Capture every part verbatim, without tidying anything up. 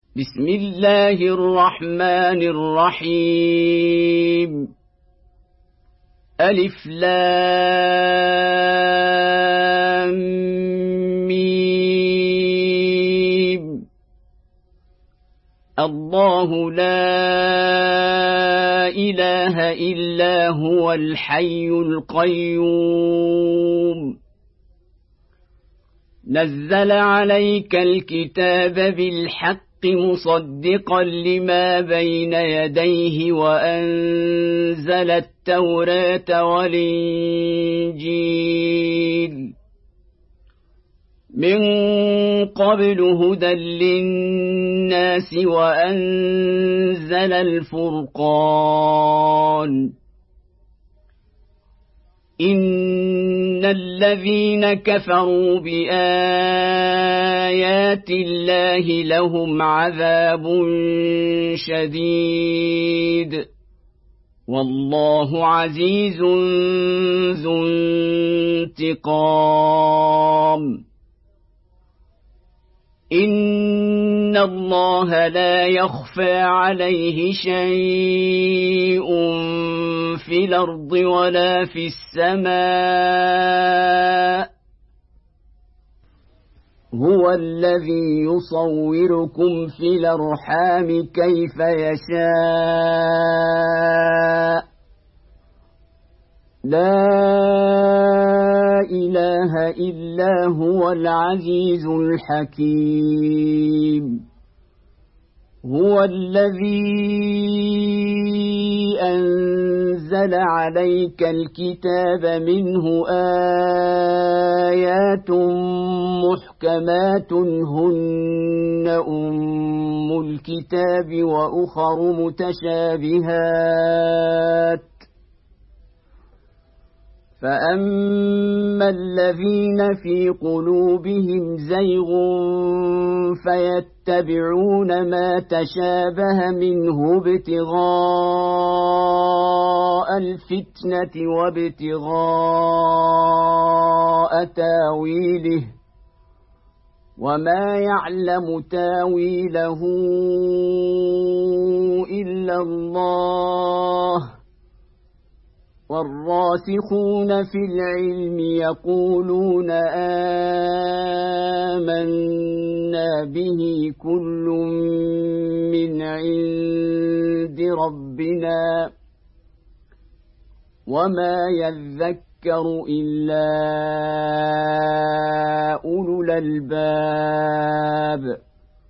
بسم الله الرحمن الرحيم ألف لام ميم الله لا إله إلا هو الحي القيوم نزل عليك الكتاب بالحق مصدقا لما بين يديه وأنزل التوراة والإنجيل من قبل هدى للناس وأنزل الفرقان إن الذين كفروا بآيات الله لهم عذاب شديد والله عزيز ذو انتقام إن الله لا يخفى عليه شيء في الأرض ولا في السماء هو الذي يصوركم في الأرحام كيف يشاء لا إله إلا هو العزيز الحكيم هو الذي أنزل عليك الكتاب منه آيات محكمات هن أم الكتاب وأخر متشابهات فأما الذين في قلوبهم زيغ فيتبعون ما تشابه منه ابتغاء الفتنة وابتغاء تاويله وما يعلم تاويله إلا الله والراسخون في العلم يقولون آمنا به كل من عند ربنا وما يذكر إلا أولو الألباب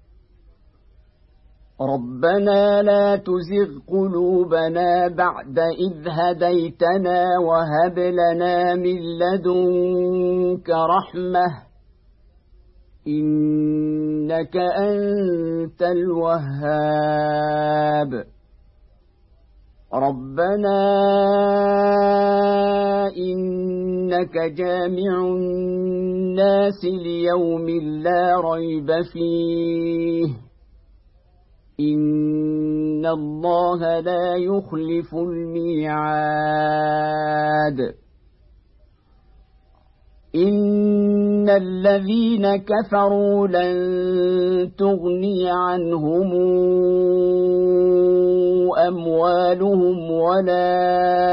ربنا لا تزغ قلوبنا بعد إذ هديتنا وهب لنا من لدنك رحمة إنك أنت الوهاب ربنا إنك جامع الناس ليوم لا ريب فيه إن الله لا يخلف الميعاد إن الذين كفروا لن تغني عنهم أموالهم ولا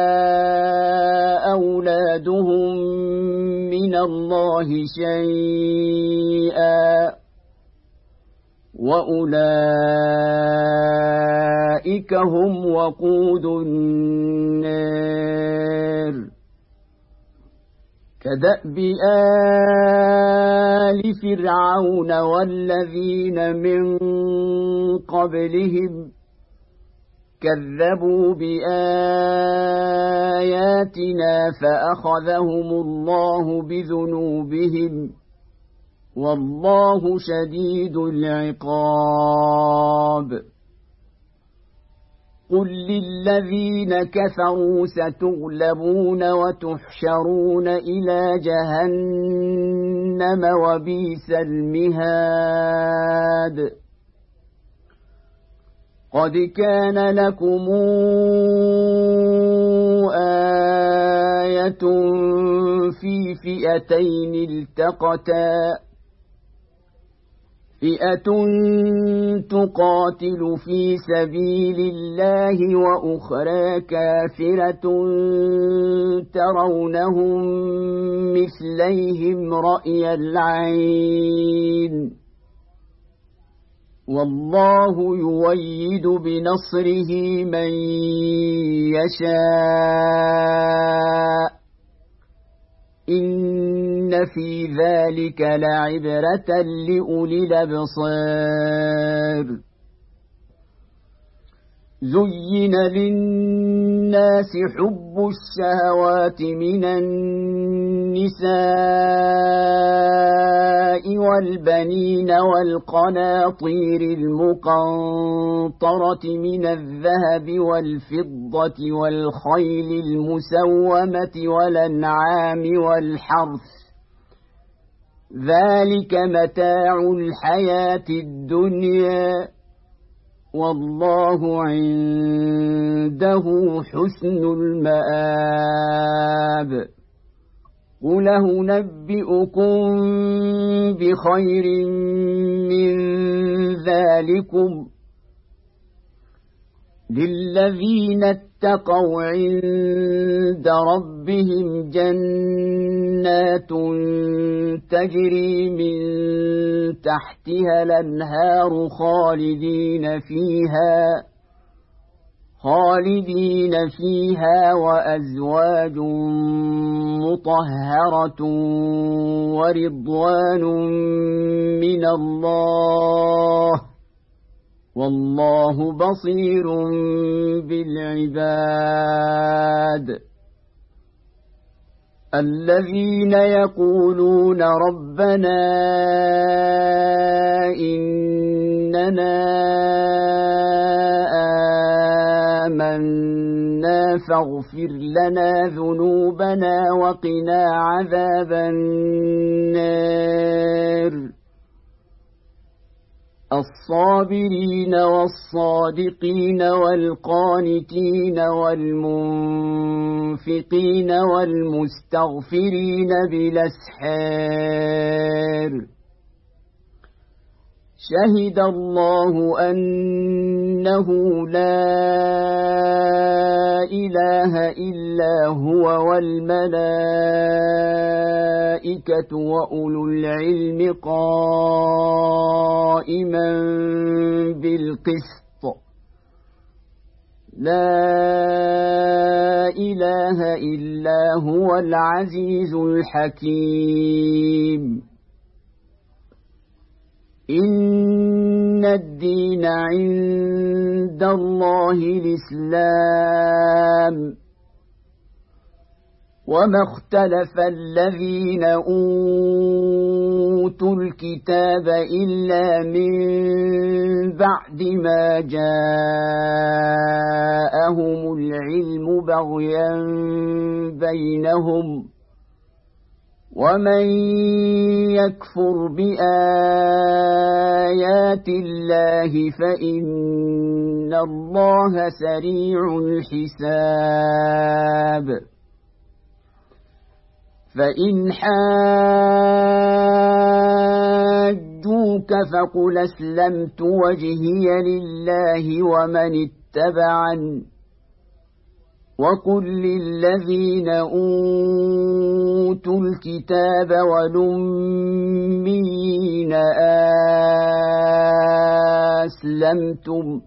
أولادهم من الله شيئا وأولئك هم وقود النار كدأب آل فرعون والذين من قبلهم كذبوا بآياتنا فأخذهم الله بذنوبهم والله شديد العقاب قل للذين كفروا ستغلبون وتحشرون إلى جهنم وبئس المهاد قد كان لكم آية في فئتين التقتا فئة تقاتل في سبيل الله وأخرى كافرة ترونهم مثليهم رأي العين والله يؤيد بنصره من يشاء إن في ذلك لعبرة لأولي الأبصار زين للناس حب الشهوات من النساء والبنين والقناطير المقنطرة من الذهب والفضة والخيل المسومة والأنعام والحرث ذلك متاع الحياة الدنيا والله عنده حسن المآب قل أنبئكم بخير من ذلكم للذين اتقوا عند ربهم جنات تجري من تحتها الأنهار خالدين فيها خالدين فيها وأزواج مطهرة ورضوان من الله والله بصير بالعباد الذين يقولون ربنا إننا آمنا فاغفر لنا ذنوبنا وقنا عذاب النار الصابرين والصادقين والقانتين والمنفقين والمستغفرين بالأسحار شهد الله أنه لا إله إلا هو والملائكة وأولو العلم قائما بالقسط لا إله إلا هو العزيز الحكيم إن الدين عند الله الإسلام وما اختلف الذين أوتوا الكتاب إلا من بعد ما جاءهم العلم بغيا بينهم ومن يكفر بآيات الله فإن الله سريع الحساب فإن حاجوك فقل أسلمت وجهي لله ومن اتبعني وقل للذين أوتوا الكتاب والأميين أسلمتم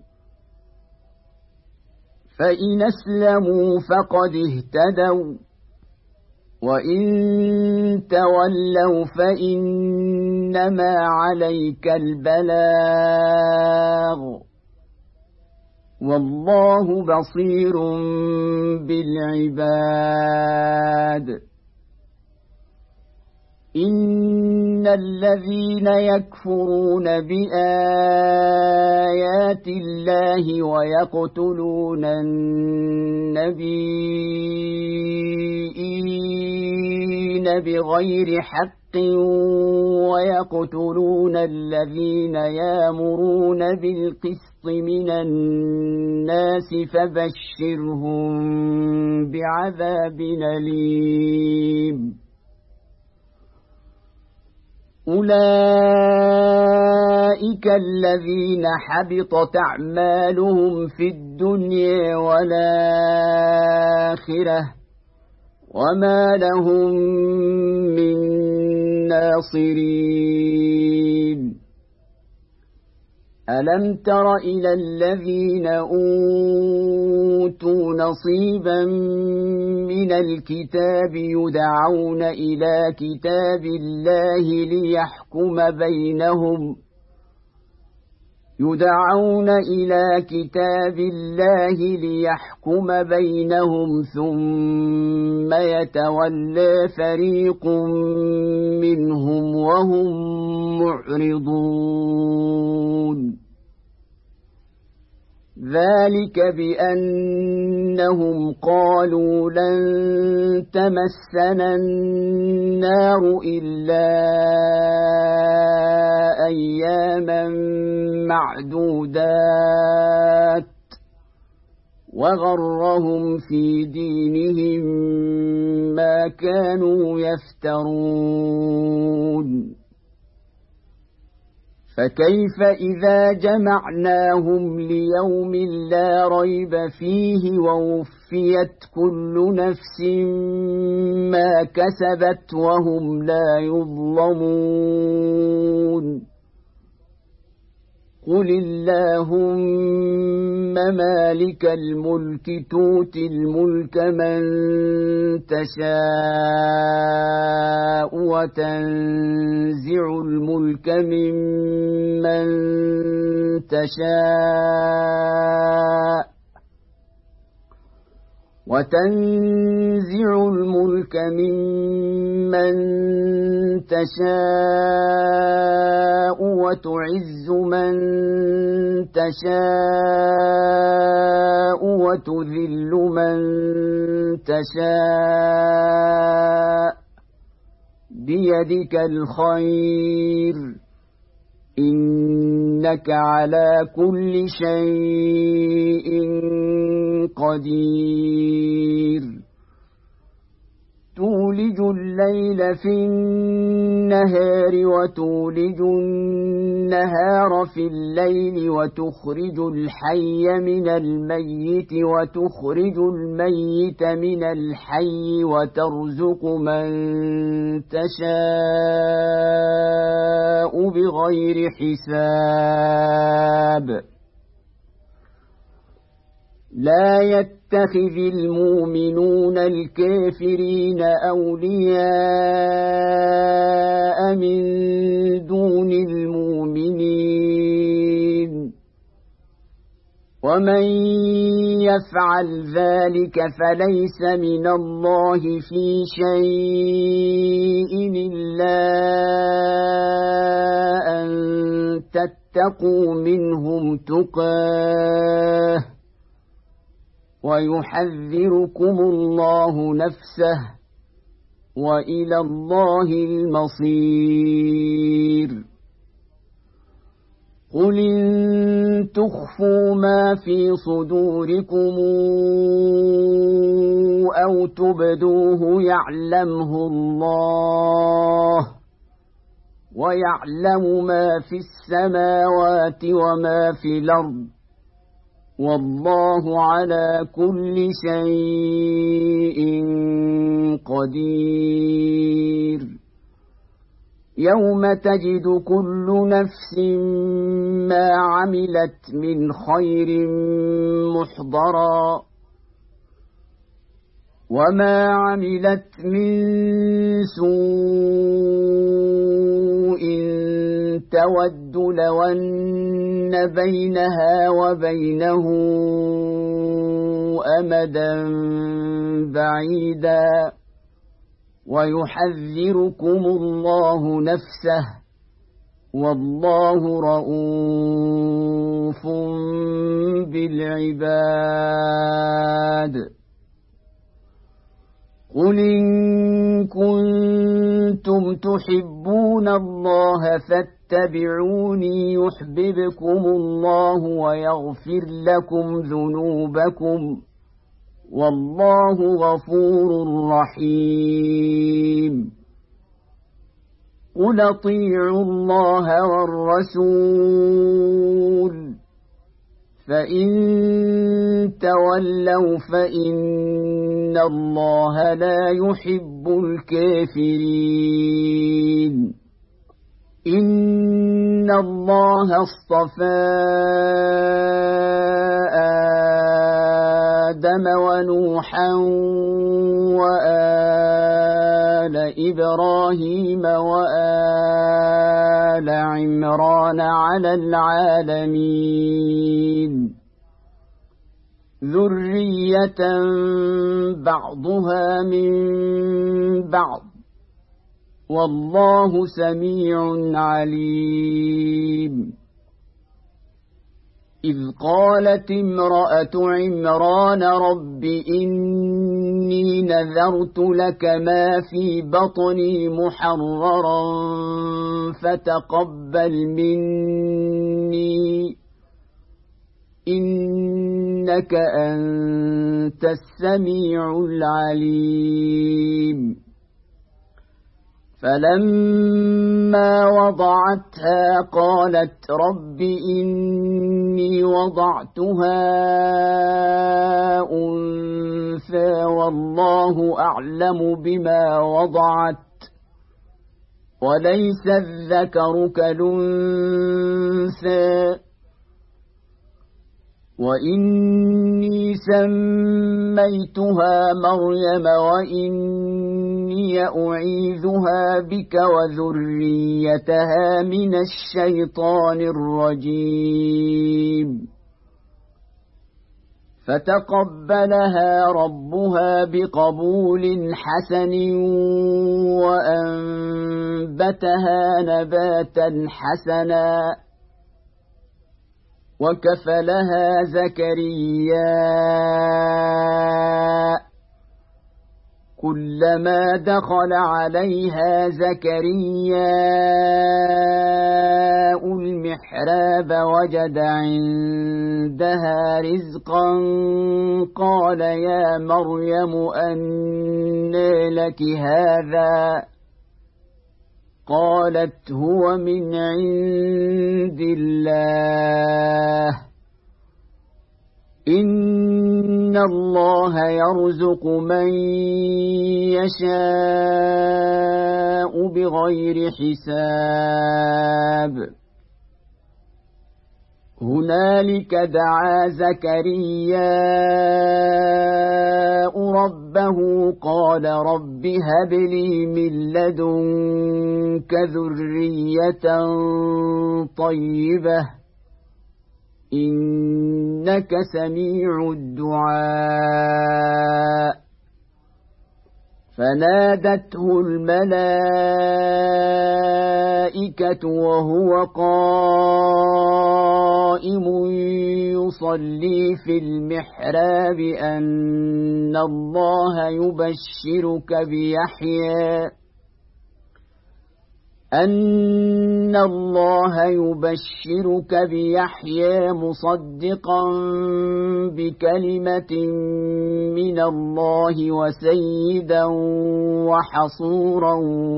فإن أسلموا فقد اهتدوا وإن تولوا فإنما عليك البلاغ والله بصير بالعباد إن الذين يكفرون بآيات الله ويقتلون النبيين بغير حق ويقتلون الذين يأمرون بالقسط من الناس فبشرهم بعذاب أليم أولئك الذين حبطت أعمالهم في الدنيا والآخرة وما لهم من ناصرين ألم تر إلى الذين أوتوا نصيبا من الكتاب يدعون إلى كتاب الله ليحكم بينهم يدعون إلى كتاب الله ليحكم بينهم ثم يتولى فريق منهم وهم معرضون ذلك بأنهم قالوا لن تمسنا النار إلا أياما معدودات وغرهم في دينهم ما كانوا يفترون فكيف إذا جمعناهم ليوم لا ريب فيه ووفيت كل نفس ما كسبت وهم لا يظلمون قل اللهم مالك الملك تؤتي الملك من تشاء وتنزع الملك ممن تشاء وتنزع الملك ممن تشاء وتعز من تشاء وتذل من تشاء بيدك الخير إنك على كل شيء قدير تولج الليل في النهار وتولج النهار في الليل وتخرج الحي من الميت وتخرج الميت من الحي وترزق من تشاء بغير حساب لا يتخذ المؤمنون الكافرين أولياء من دون المؤمنين ومن يفعل ذلك فليس من الله في شيء إلا أن تتقوا منهم تقاه ويحذركم الله نفسه وإلى الله المصير قل إن تخفوا ما في صدوركم أو تبدوه يعلمه الله ويعلم ما في السماوات وما في الأرض والله على كل شيء قدير يوم تجد كل نفس ما عملت من خير محضرا وما عملت من سوء تود لو أن بينها وبينه أمدا بعيدا ويحذركم الله نفسه والله رؤوف بالعباد قل إن كنتم تحبون الله فاتبعوني يحببكم الله ويغفر لكم ذنوبكم والله غفور رحيم قل اطيعوا الله والرسول فإن تولوا فإن الله لا يحب الكافرين إن الله اصطفى آدم ونوحا وآل إبراهيم وآل عمران على العالمين ذرية بعضها من بعض والله سميع عليم إذ قالت امرأة عمران رب إني نذرت لك ما في بطني محررا فتقبل مني إنك أنت السميع العليم فلما وضعتها قالت رب إني وضعتها أنثى والله أعلم بما وضعت وليس الذكر كالأنثى وإني سميتها مريم وإني أعيذها بك وذريتها من الشيطان الرجيم فتقبلها ربها بقبول حسن وأنبتها نباتا حسنا وكفلها زكريا كلما دخل عليها زكريا المحراب وجد عندها رزقا قال يا مريم أنى لك هذا قالت هو من عند الله إن الله يرزق من يشاء بغير حساب هنالك دعا زكرياء ربه قال رب هب لي من لدنك ذرية طيبة إنك سميع الدعاء فنادته الملائكة وهو قائم يصلي في المحراب أن الله يبشرك بيحيى أن الله يبشرك بيحيى مصدقا بكلمة من الله وسيدا وحصورا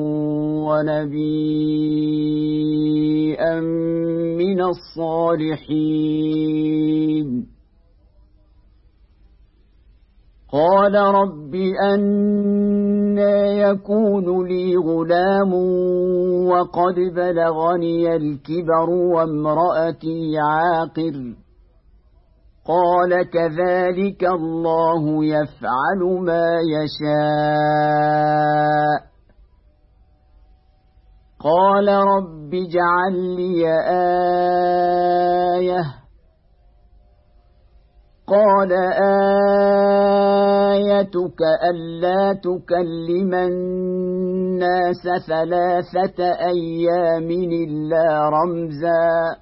ونبيا من الصالحين قال رب أنى يكون لي غلام وقد بلغني الكبر وامرأتي عاقر قال كذلك الله يفعل ما يشاء قال رب اجعل لي آية قال آيتك ألا تكلم الناس ثلاثة أيام إلا رمزا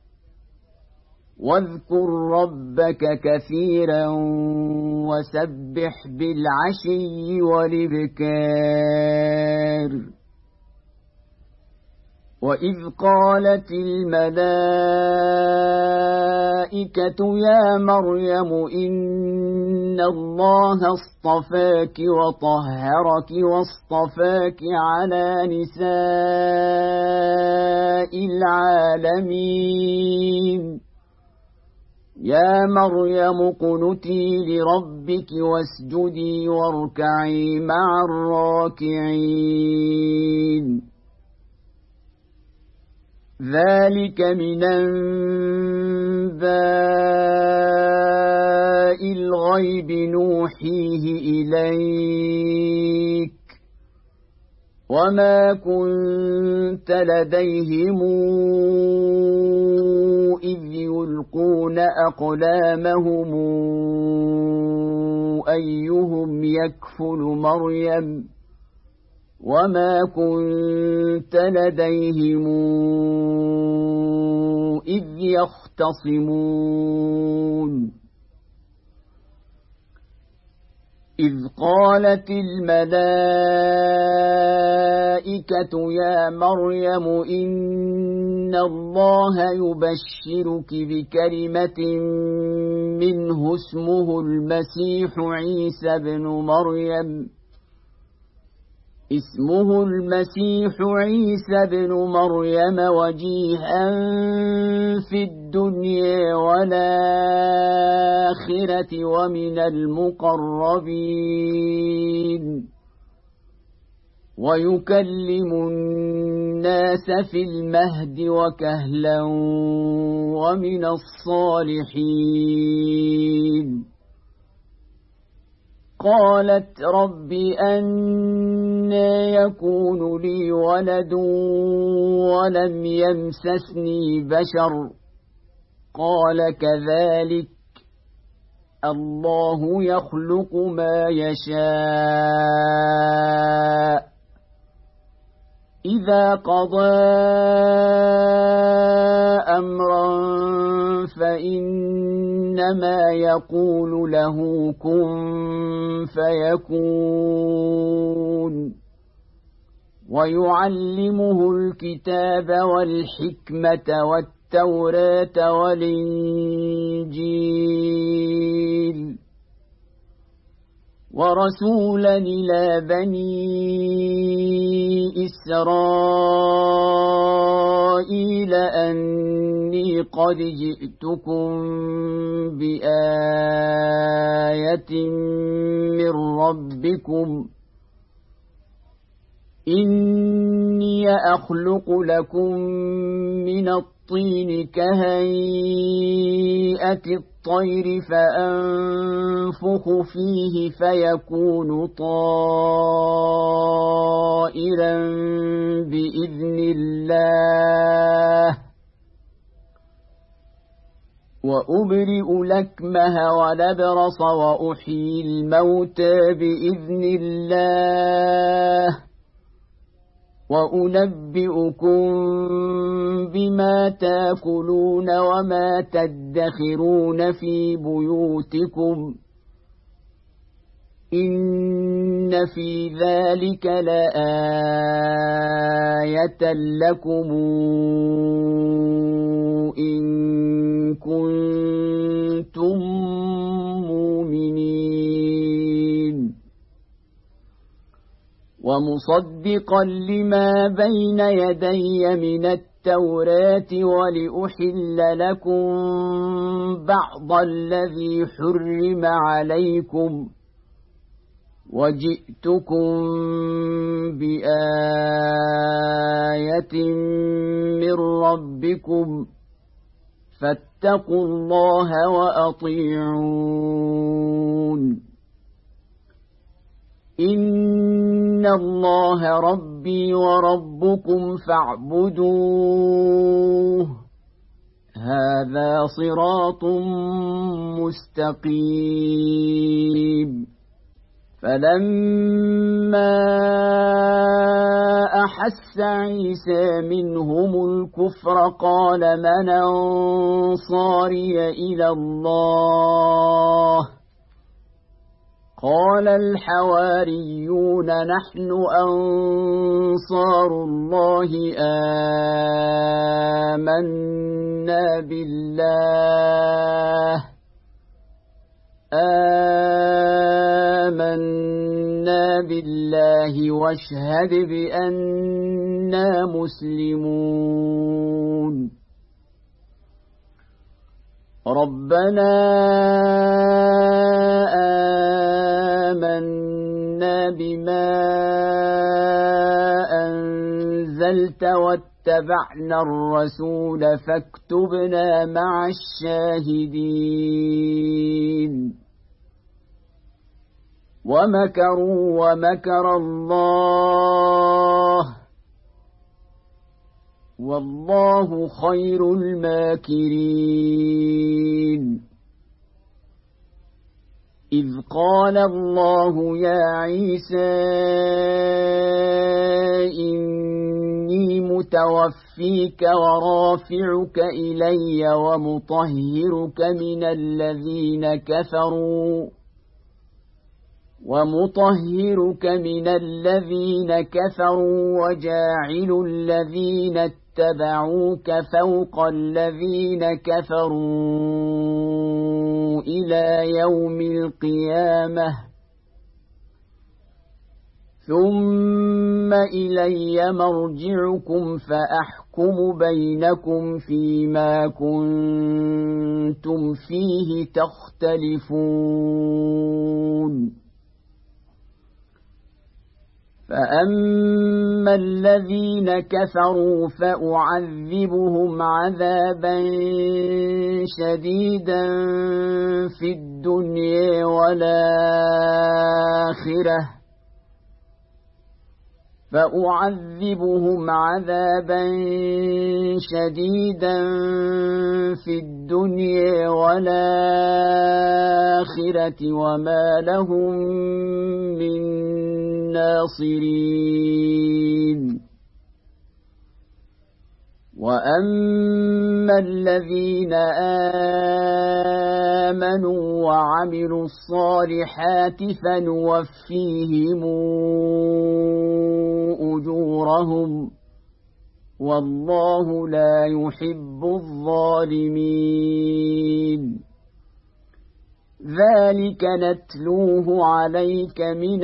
واذكر ربك كثيرا وسبح بالعشي والإبكار وإذ قالت الملائكة يا مريم إن إن الله اصطفاك وطهرك واصطفاك على نساء العالمين يا مريم اقنتي لربك واسجدي واركعي مع الراكعين ذلك من أنباء الغيب نوحيه إليك وما كنت لديهم إذ يلقون أقلامهم أيهم يكفل مريم وما كنت لديهم إذ يختصمون إذ قالت الملائكة يا مريم إن الله يبشرك بكلمة منه اسمه المسيح عيسى بن مريم اسمه المسيح عيسى بن مريم وجيها في الدنيا والآخرة ومن المقربين ويكلم الناس في المهد وكهلا ومن الصالحين قالت رب أنى يكون لي ولد ولم يمسسني بشر قال كذلك الله يخلق ما يشاء إذا قضى أمرا فإنما يقول له كن فيكون ويعلمه الكتاب والحكمة والتوراة والإنجيل ورسولا إلى بني إسرائيل أني قد جئتكم بآية من ربكم إني أخلق لكم من الطين كهيئة الطير فأنفخ فيه فيكون طائرا بإذن الله وأبرئ الأكمه والأبرص وأحيي الموتى بإذن الله وأنبئكم بما تاكلون وما تدخرون في بيوتكم إن في ذلك لآية لكم إن كنتم مؤمنين ومصدقا لما بين يدي من التوراة ولأحل لكم بعض الذي حرم عليكم وجئتكم بآية من ربكم فاتقوا الله وأطيعون إن الله ربي وربكم فاعبدوه هذا صراط مستقيم فلما أحس عيسى منهم الكفر قال من أنصاري إلى الله قال الحواريون نحن أنصار الله آمنا بالله آمنا بالله واشهد بأننا مسلمون ربنا آمنا بما أنزلت واتبعنا الرسول فاكتبنا مع الشاهدين ومكروا ومكر الله والله خير الماكرين إذ قال الله يا عيسى إني متوفيك ورافعك إلي ومطهرك من الذين كفروا ومطهرك من الذين كفروا وجاعل الذين اتبعوك فوق الذين كفروا إلى يوم القيامة ثم إلي مرجعكم فأحكم بينكم فيما كنتم فيه تختلفون فأما الذين كفروا فأعذبهم عذابا شديدا في الدنيا والآخرة فأعذبهم عذابا شديدا في الدنيا والآخرة وما لهم من ناصرين وأما الذين آمنوا وعملوا الصالحات فنوفيهم أجورهم والله لا يحب الظالمين ذلك نتلوه عليك من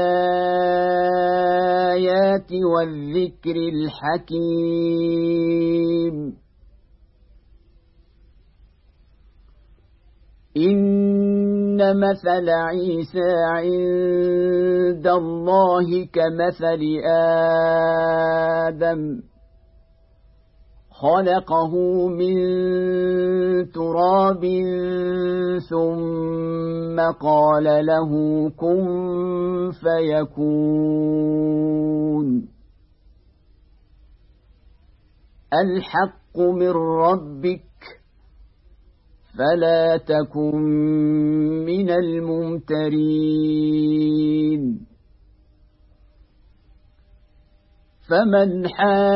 الآيات والذكر الحكيم إن مثل عيسى عند الله كمثل آدم خلقه من تراب ثم قال له كن فيكون الحق من ربك فلا تكن من الممترين فمن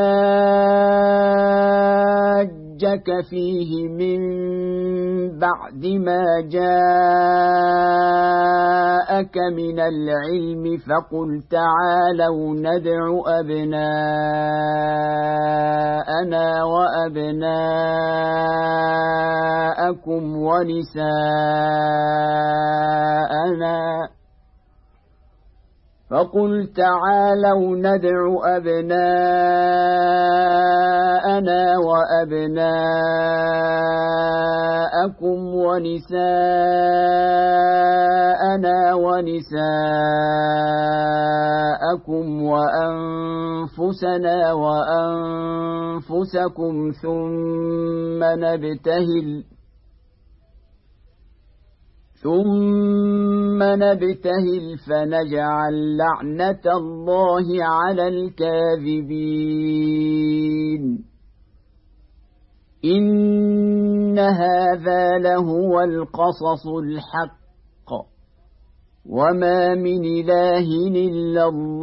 حاجك فيه من بعد ما جاءك من العلم فقل تعالوا ندع أبناءنا وأبناءكم ونساءنا فقل تعالوا ندع أبناءنا وأبناءكم ونساءنا ونساءكم وأنفسنا وأنفسكم ثم نبتهل ثم نبتهل فنجعل لعنة الله على الكاذبين إن هذا لهو القصص الحق وما من إله إلا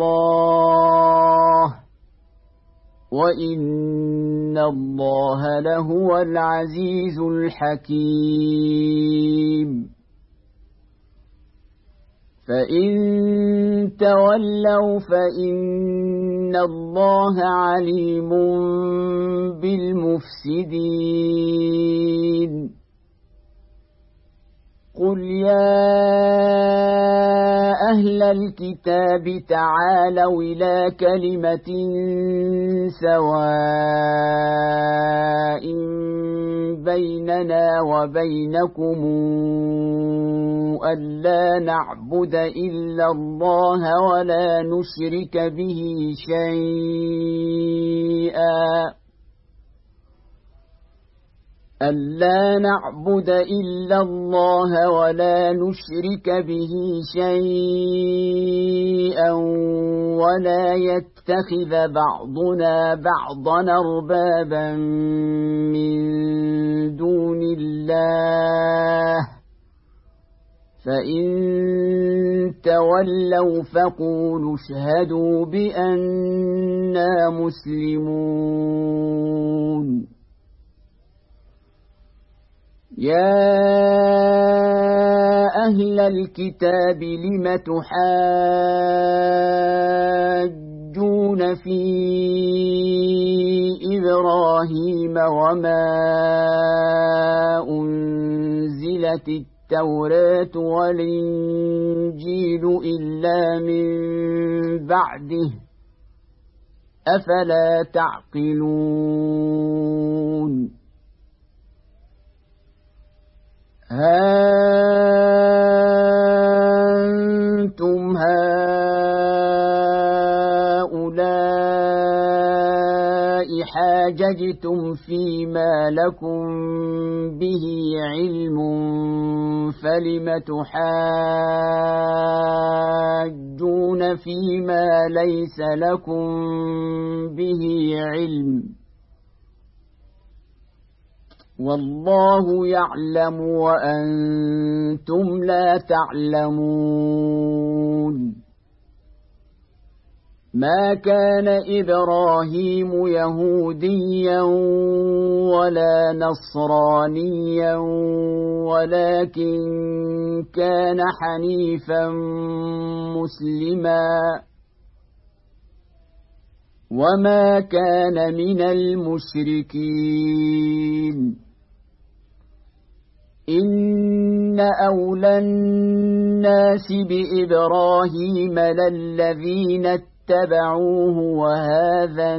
الله وإن الله لهو العزيز الحكيم فإن تولوا فإن الله عليم بالمفسدين قل يا أهل الكتاب تعالوا إلى كلمة سواء بيننا وبينكم ألا نعبد إلا الله ولا نشرك به شيئا ألا نعبد إلا الله ولا نشرك به شيئا ولا يتخذ بعضنا بعضا أربابا من دون الله فإن تولوا فقولوا اشهدوا بأننا مسلمون يا أهل الكتاب لم تحاجون في إبراهيم وما أنزلت التوراة والإنجيل إلا من بعده أفلا تعقلون ها أنتم هؤلاء حاججتم فيما لكم به علم فلم تحاجون فيما ليس لكم به علم والله يعلم وأنتم لا تعلمون ما كان إبراهيم يهوديا ولا نصرانيا ولكن كان حنيفا مسلما وما كان من المشركين إن أولى الناس بإبراهيم للذين اتبعوه وهذا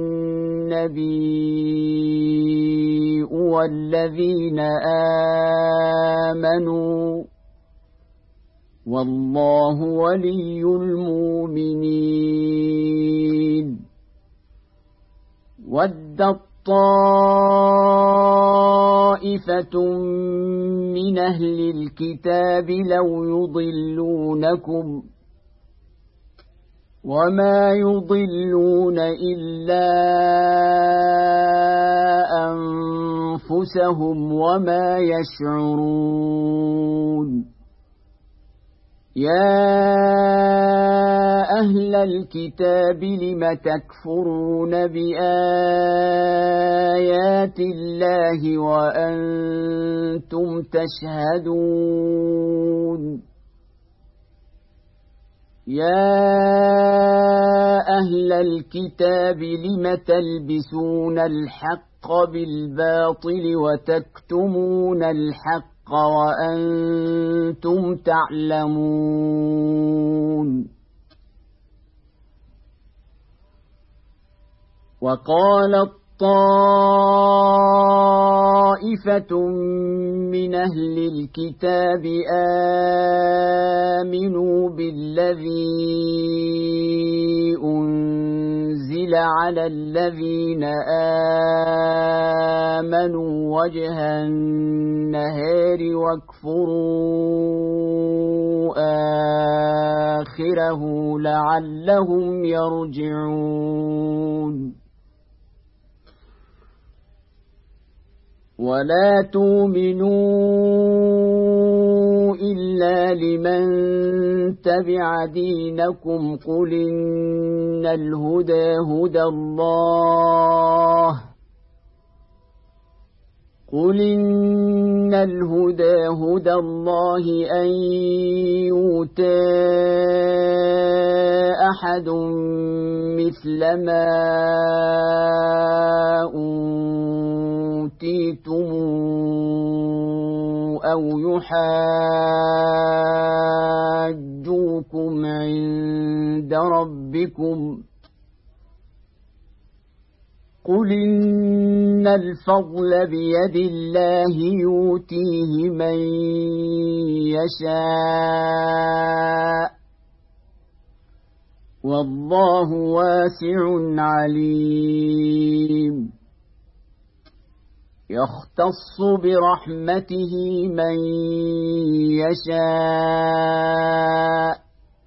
النبي والذين آمنوا والله ولي المؤمنين ودت طائفة من أهل الكتاب لو يضلونكم وما يضلون إلا أنفسهم وما يشعرون يا أهل الكتاب لم تكفرون بآيات الله وأنتم تشهدون يا أهل الكتاب لم تلبسون الحق بالباطل وتكتمون الحق وأنتم تعلمون وقالت طائفة من أهل الكتاب آمنوا بالذي أنزل على الذين آمنوا وجه النهار واكفروا آخره لعلهم يرجعون ولا تؤمنوا إلا لمن تبع دينكم قل إن الهدى هدى الله قل إن الهدى هدى الله أن يؤتى أحد مثل ما أوتيتم أو يحاجوكم عند ربكم قل إن الفضل بيد الله يؤتيه من يشاء والله واسع عليم يختص برحمته من يشاء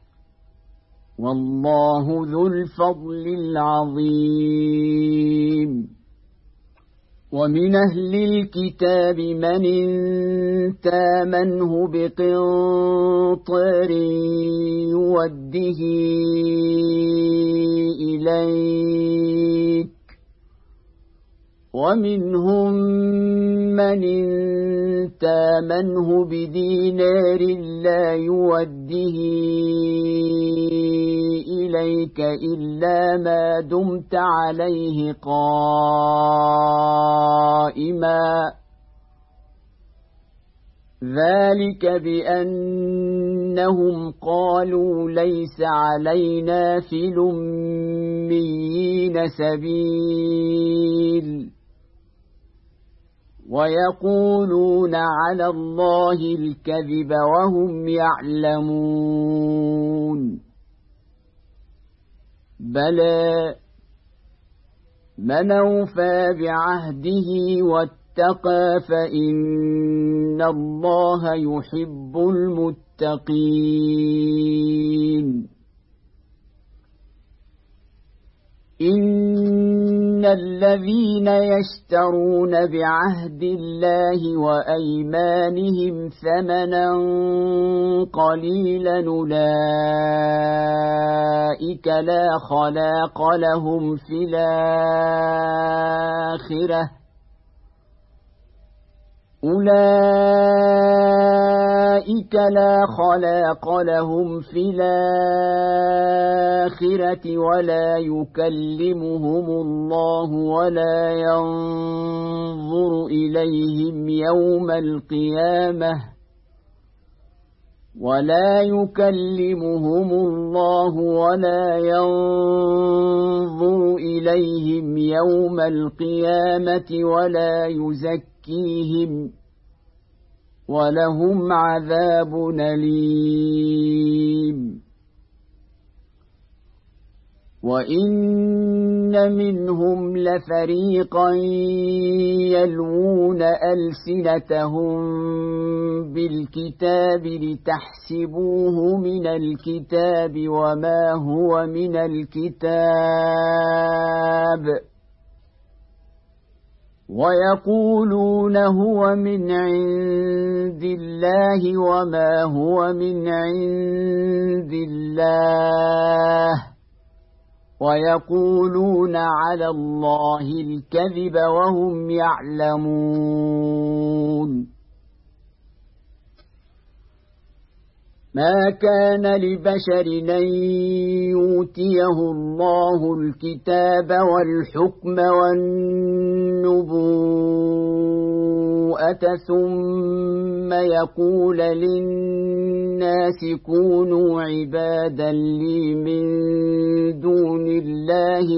والله ذو الفضل العظيم ومن أهل الكتاب من إن تامنه بقنطار يوده إليك ومنهم من إن تامنه بدينار لا يوده إليك إلا ما دمت عليه قائما ذلك بأنهم قالوا ليس علينا في الأميين سبيل ويقولون على الله الكذب وهم يعلمون بلى من أوفى بعهده واتقى فإن الله يحب المتقين إن الذين يشترون بعهد الله وأيمانهم ثمنا قليلا أولئك لا خلاق لهم في الآخرة أولئك لا خلاق لهم في الآخرة ولا يكلمهم الله ولا ينظر إليهم يوم القيامة ولا يكلمهم الله ولا ينظر إليهم يوم القيامة ولا يزكيهم ولهم عذاب أليم وإن منهم لفريقا يلوون ألسنتهم بالكتاب لتحسبوه من الكتاب وما هو من الكتاب ويقولون هو من عند الله وما هو من عند الله ويقولون على الله الكذب وهم يعلمون ما كان لبشر أن يؤتيه الله الكتاب والحكم والنبوءة ثم يقول للناس كونوا عبادا لي من دون الله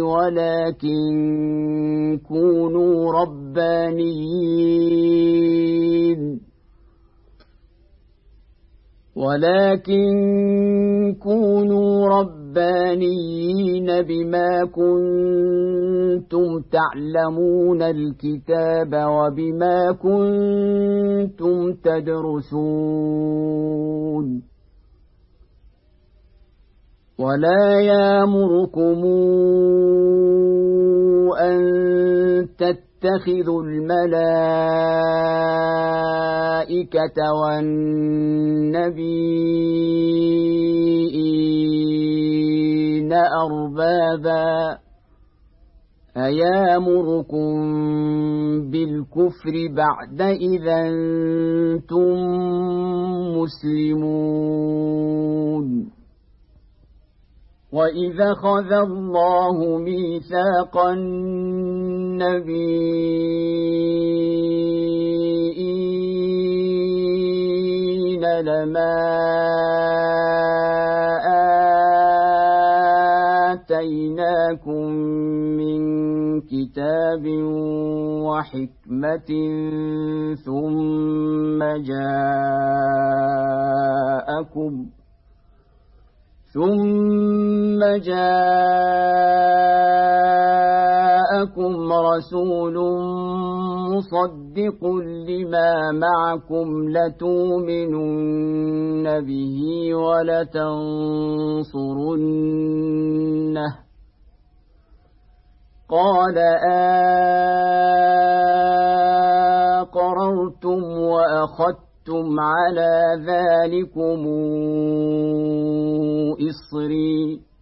ولكن كونوا ربانيين ولكن كونوا ربانيين بما كنتم تعلمون الكتاب وبما كنتم تدرسون ولا يأمركم أن تتخذوا الملائكة والنبيين أربابا أيامركم بالكفر بعد إذا أنتم مسلمون وإذا خذ الله ميثاق النبيين لما آتيناكم من كتاب وحكمة ثم جاءكم ثم جاءكم رسول مصدق لما معكم لتؤمنن به ولتنصرنه قال أقررتم وأخذتم على ذلكم إصري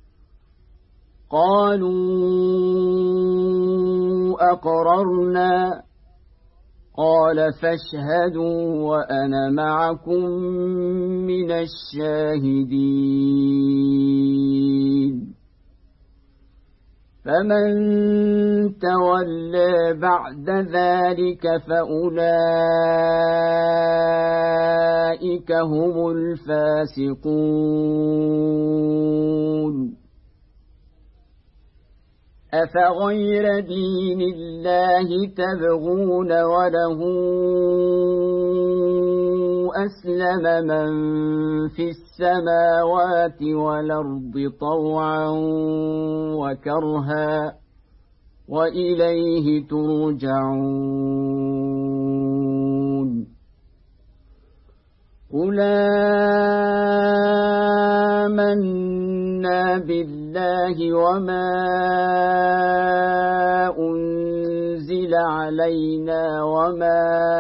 قالوا أقررنا قال فاشهدوا وأنا معكم من الشاهدين فمن تولى بعد ذلك فأولئك هم الفاسقون أفغير دين الله تبغون وله أسلم من في السماوات والأرض طوعا وكرها وإليه ترجعون قل آمنا بالله وما أنزل علينا وما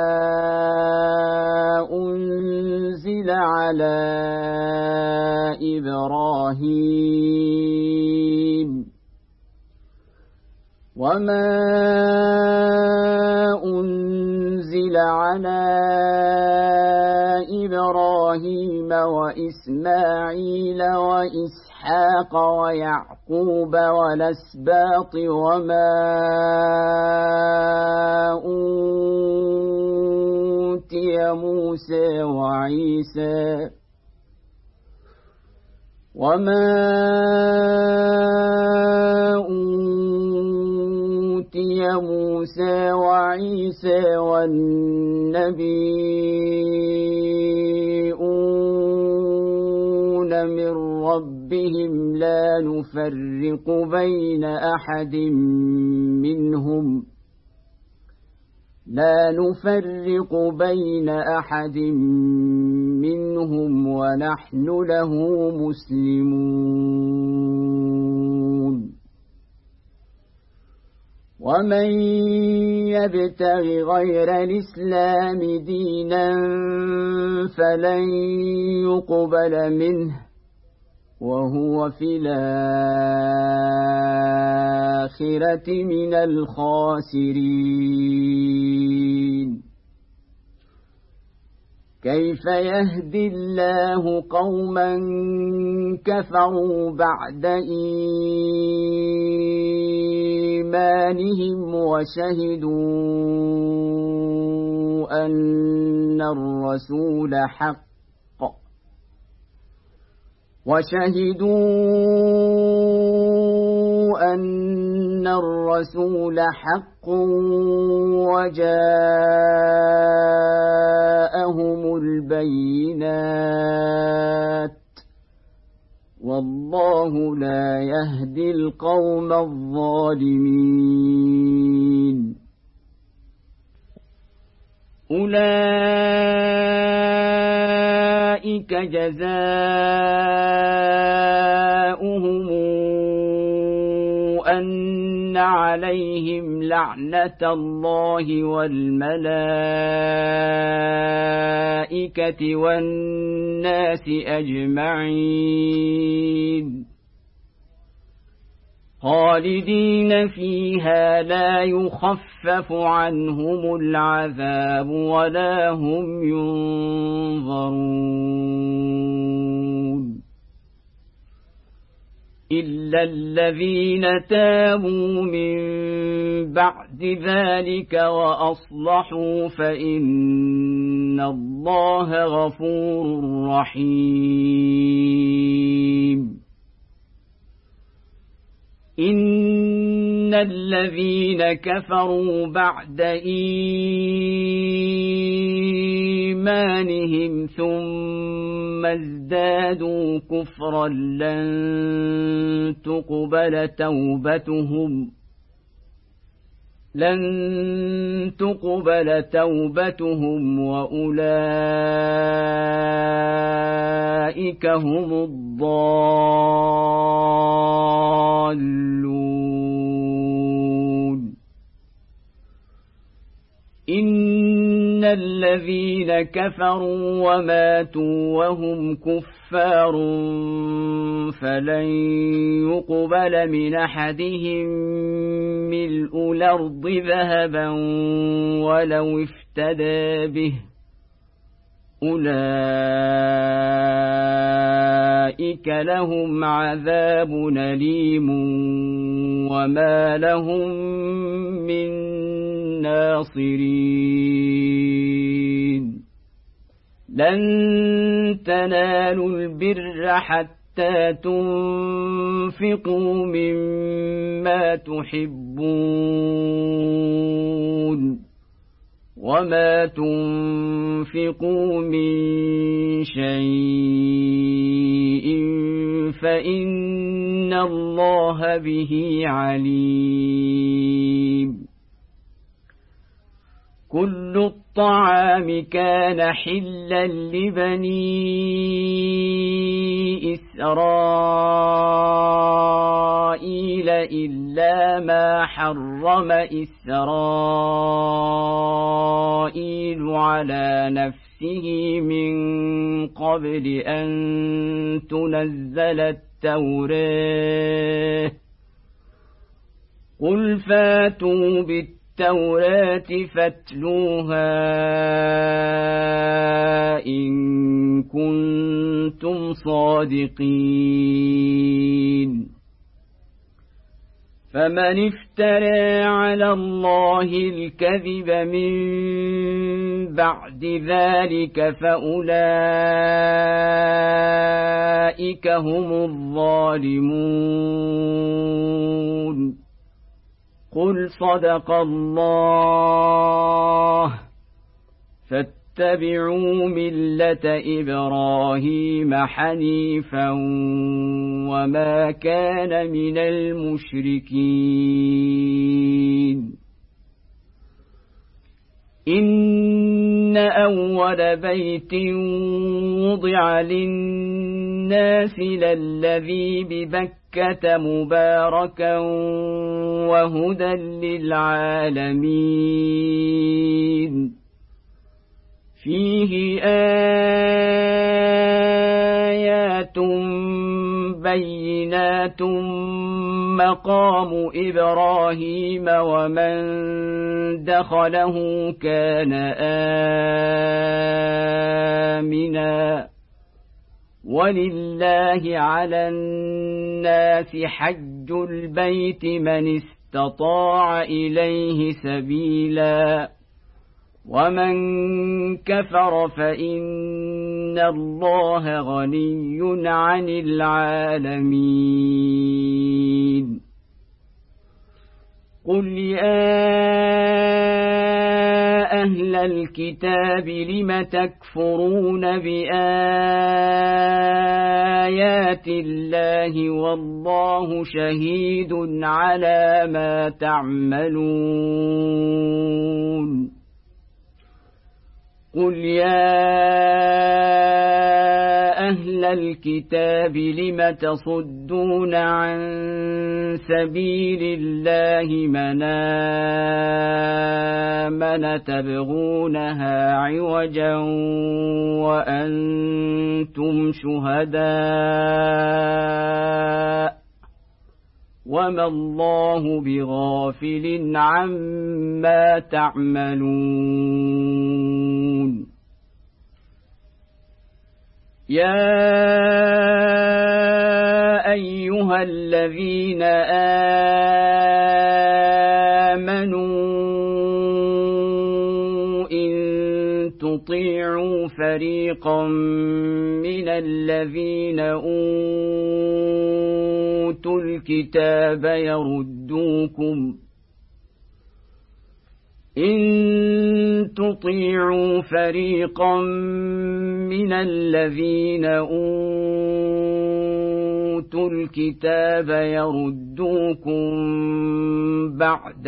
أنزل على إبراهيم وما أنزل على إبراهيم وإسماعيل وإسحاق ويعقوب والأسباط وما أوتي موسى وعيسى وما أوتي موسى وعيسى والنبيون من ربهم لا نفرق بين أحد منهم لا نفرق بين أحد منهم ونحن له مسلمون ومن يبتغ غير الإسلام دينا فلن يقبل منه وهو في الآخرة من الخاسرين كيف يهدي الله قوما كفروا بعد إيمانهم وشهدوا أن الرسول حق وشهدوا أن الرسول حق وجاءهم البينات والله لا يهدي القوم الظالمين أولئك جزاؤهم أن عليهم لعنة الله والملائكة والناس أجمعين خالدين فيها لا يخفف عنهم العذاب ولا هم ينظرون إلا الذين تابوا من بعد ذلك وأصلحوا فإن الله غفور رحيم إن الذين كفروا بعد إيمانهم ثم ازدادوا كفرا لن تقبل توبتهم لن تقبل توبتهم وأولئك هم الضالون إن الذين كفروا وماتوا وهم كفار فلن يقبل من أحدهم ملء الأرض ذهبا ولو افتدى به أولئك لهم عذاب أليم وما لهم من ناصرين لن تنالوا البر حتى تنفقوا مما تحبون وما تنفقوا من شيء فإن الله به عليم كل الطعام كان حلا لبني إسرائيل إلا ما حرم إسرائيل على نفسه من قبل أن تنزل التوراة قل فاتوا بالتوراة التوراة فاتلوها إن كنتم صادقين فمن افترى على الله الكذب من بعد ذلك فأولئك هم الظالمون قل صدق الله فاتبعوا ملة إبراهيم حنيفا وما كان من المشركين إن أول بيت وضع للناس للذي ببكة مباركا وهدى للعالمين فيه آيات بينات مقام إبراهيم ومن دخله كان آمنا ولله على الناس حج البيت من استطاع إليه سبيلا ومن كفر فإن الله غني عن العالمين قل يا أهل الكتاب لم تكفرون بآيات الله والله شهيد على ما تعملون قل يا أهل الكتاب لم تصدون عن سبيل الله من آمن تبغونها عوجا وأنتم شهداء وما الله بغافل عما تعملون يا أيها الذين آمنوا إن تطيعوا فريقا من الذين أوتوا الكتاب يردوكم إن تطيعوا فريقا من الذين أوتوا الكتاب يردوكم بعد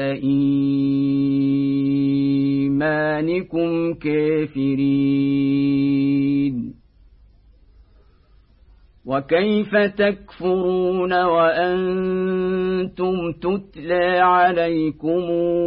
إيمانكم كافرين وكيف تكفرون وأنتم تتلى عليكم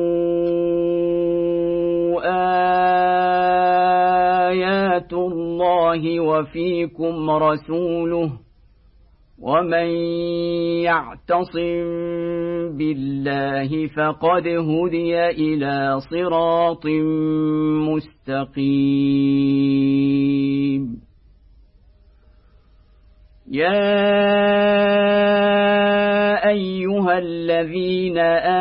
آيات الله وفيكم رسوله ومن يعتصم بالله فقد هدي إلى صراط مستقيم يا أيها الذين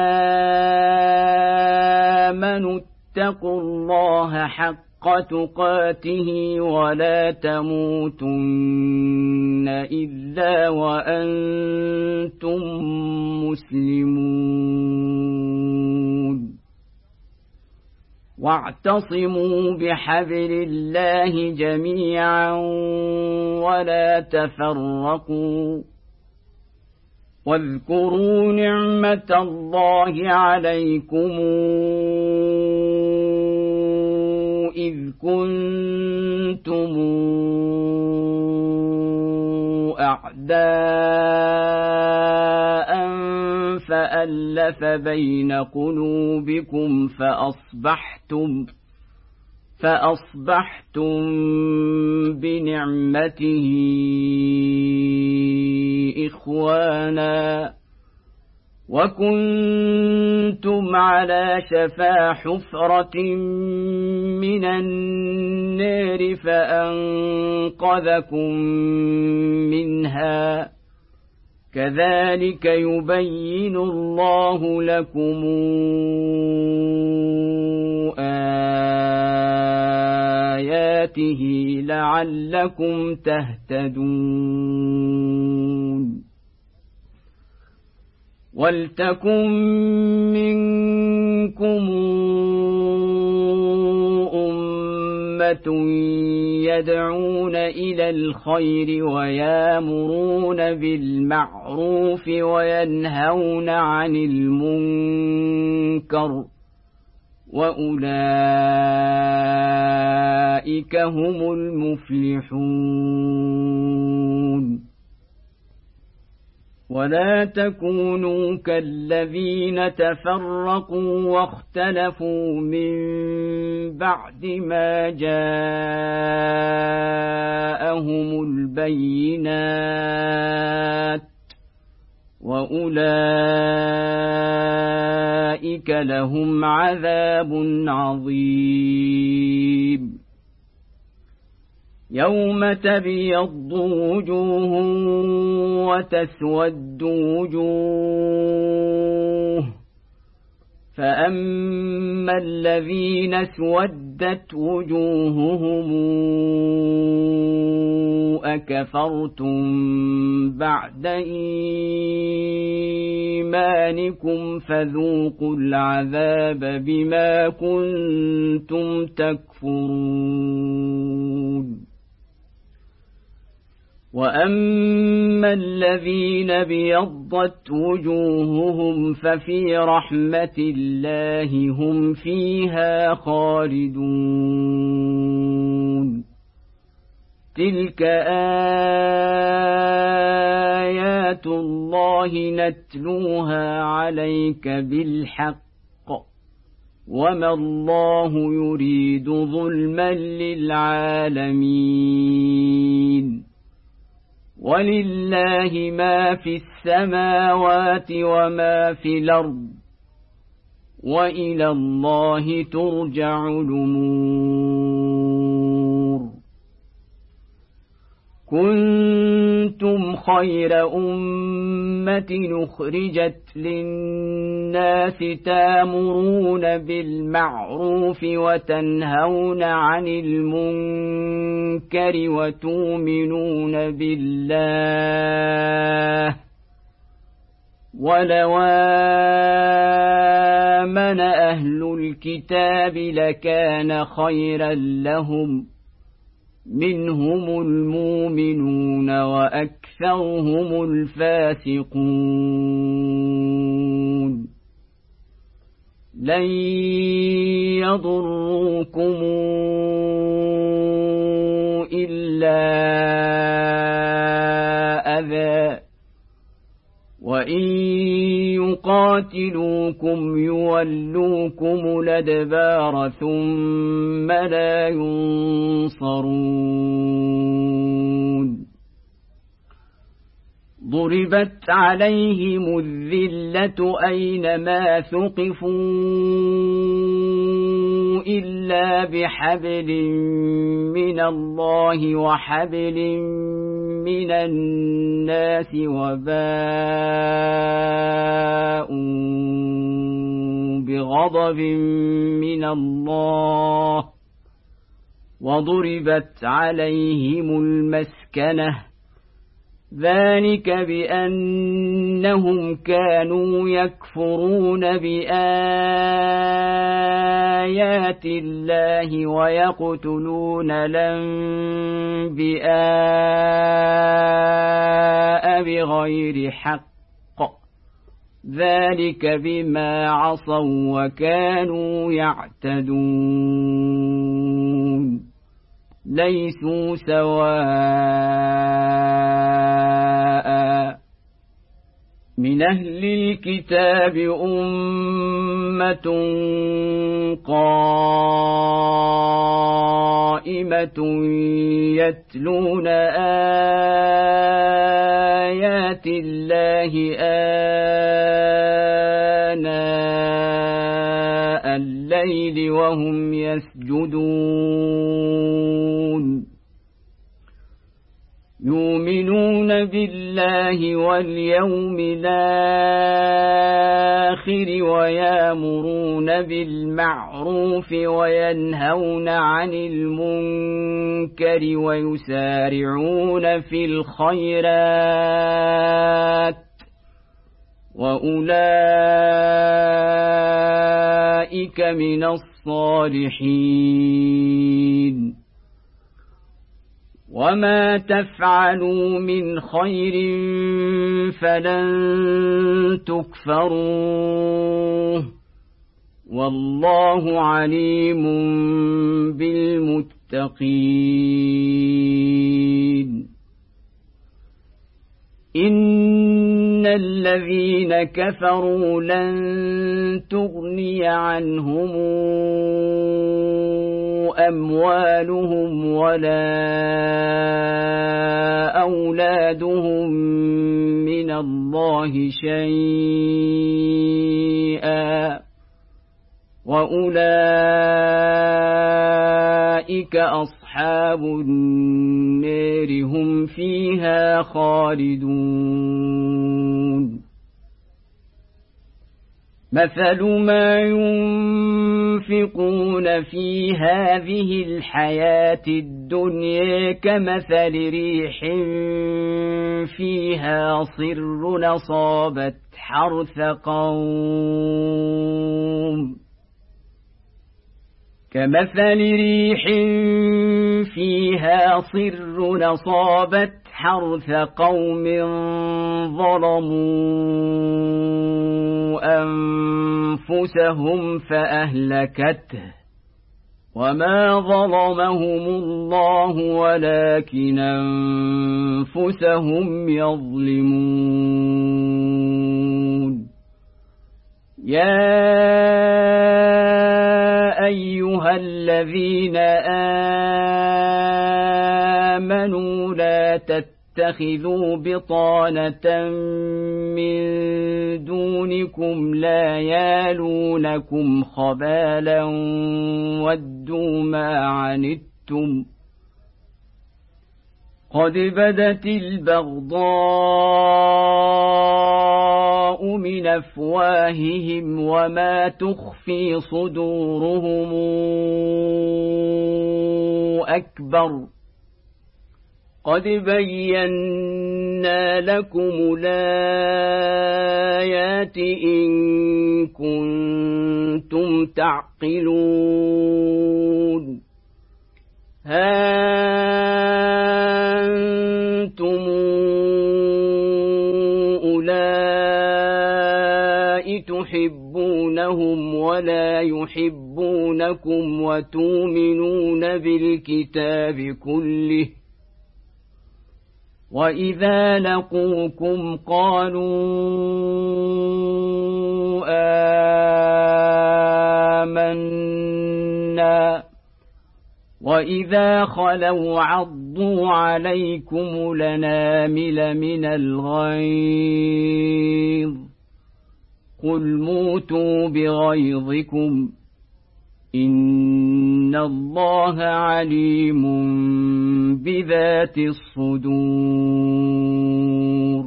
آمنوا اتقوا الله حق تقاته ولا تموتن إلا وأنتم مسلمون واعتصموا بحبل الله جميعا ولا تفرقوا واذكروا نعمة الله عليكم إذ كنتم أعداء فألف بين قلوبكم فأصبحتم فأصبحتم بنعمته إخوانا وكنتم على شفا حفرة من النار فأنقذكم منها كذلك يبين الله لكم آياته لعلكم تهتدون ولتكن منكم أمة يدعون إلى الخير ويامرون بالمعروف وينهون عن المنكر وأولئك هم المفلحون ولا تكونوا كالذين تفرقوا واختلفوا من بعد ما جاءهم البينات وأولئك لهم عذاب عظيم يوم تبيض وجوه وتسود وجوه فأما الذين اسودت وجوههم أكفرتم بعد إيمانكم فذوقوا العذاب بما كنتم تكفرون وأما الذين بيضت وجوههم ففي رحمة الله هم فيها خالدون تلك آيات الله نتلوها عليك بالحق وما الله يريد ظلما للعالمين ولله ما في السماوات وما في الأرض وإلى الله ترجع الأمور. كنتم خير أمة أخرجت للناس تأمرون بالمعروف وتنهون عن المنكر وتؤمنون بالله ولو آمن أهل الكتاب لكان خيرا لهم منهم المؤمنون وأكثرهم الفاسقون. لن يضروكم إلا أذى وإن يقاتلوكم يولوكم الأدبار ثم لا ينصرون. ضربت عليهم الذلة أينما ثقفوا إلا بحبل من الله وحبل من الناس وباءوا بغضب من الله وضربت عليهم المسكنة ذلك بأنهم كانوا يكفرون بآيات الله ويقتلون الأنبياء بغير حق ذلك بما عصوا وكانوا يعتدون. ليسوا سواء من أهل الكتاب أمة قائمة يتلون آيات الله آناء الليل وهم يسجدون يؤمنون بالله واليوم الآخر ويأمرون بالمعروف وينهون عن المنكر ويسارعون في الخيرات وأولئك من الصالحين. وما تفعلوا من خير فلن تكفروه والله عليم بالمتقين. إن الذين كفروا لن تغني عنهم أموالهم ولا أولادهم من الله شيئا وأولئك أصحاب النار هم فيها خالدون. مثل ما ينفقون في هذه الحياة الدنيا كمثل ريح فيها صر أصابت حرث قوم كمثل ريح فيها صر أصابت حرث قوم ظلموا أنفسهم فأهلكته وما ظلمهم الله ولكن أنفسهم يظلمون. يا أيها الذين آمنوا لا تتبعوا تتخذوا بطانة من دونكم لا يالونكم خبالا ودوا ما عنتم قد بدت البغضاء من أفواههم وما تخفي صدورهم أكبر قد بينا لكم الآيات إن كنتم تعقلون ها أنتم أولئك تحبونهم ولا يحبونكم وتؤمنون بالكتاب كله وإذا لقوكم قالوا آمنا وإذا خلوا عضوا عليكم الأنامل من الغيظ قل موتوا بغيظكم إن الله عليم بذات الصدور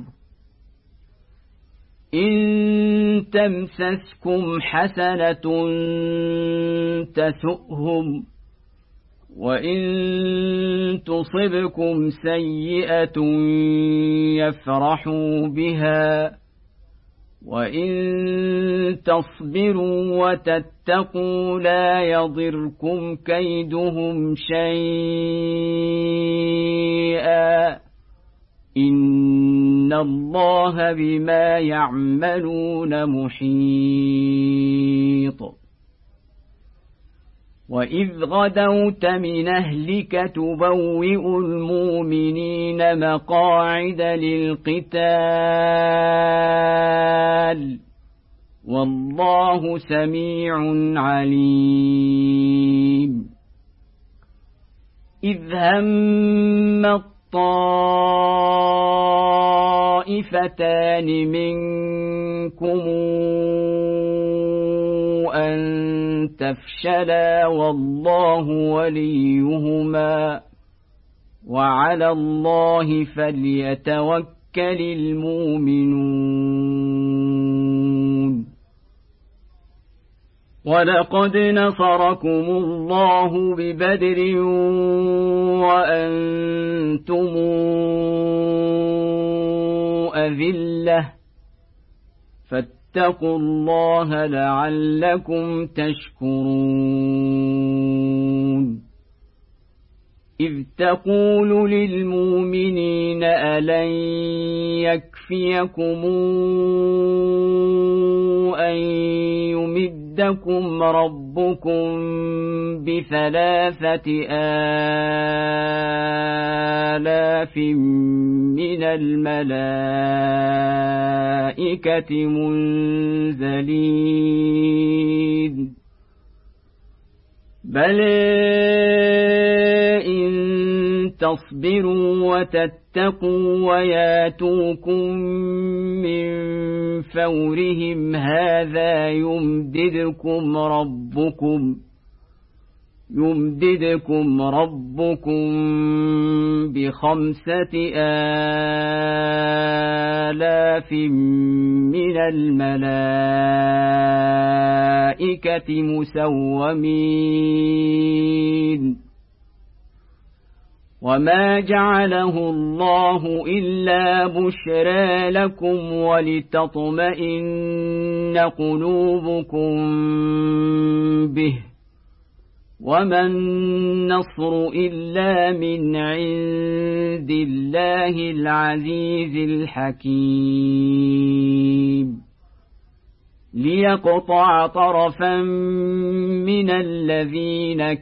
إن تمسسكم حسنة تسؤهم وإن تصبكم سيئة يفرحوا بها وإن تصبروا وتتقوا لا يضركم كيدهم شيئا إن الله بما يعملون محيط وإذ غدوت من أهلك تبوئ المؤمنين مقاعد للقتال والله سميع عليم إذ هم الطائفتان منكم أن تفشلا والله وليهما وعلى الله فليتوكل المؤمنون ولقد نصركم الله ببدر وأنتم أذلة فاتقوا الله لعلكم تشكرون إذ تقول للمؤمنين ألن يكفيكم أن يمدكم ربكم بثلاثة آلاف من الملائكة منزلين بل إن تصبروا وتتقوا وياتوكم من فورهم هذا يمددكم ربكم يمددكم ربكم بخمسة آلاف من الملائكة مسومين وما جعله الله إلا بشرى لكم ولتطمئن قلوبكم به وما النصر إلا من عند الله العزيز الحكيم ليقطع طرفا من الذين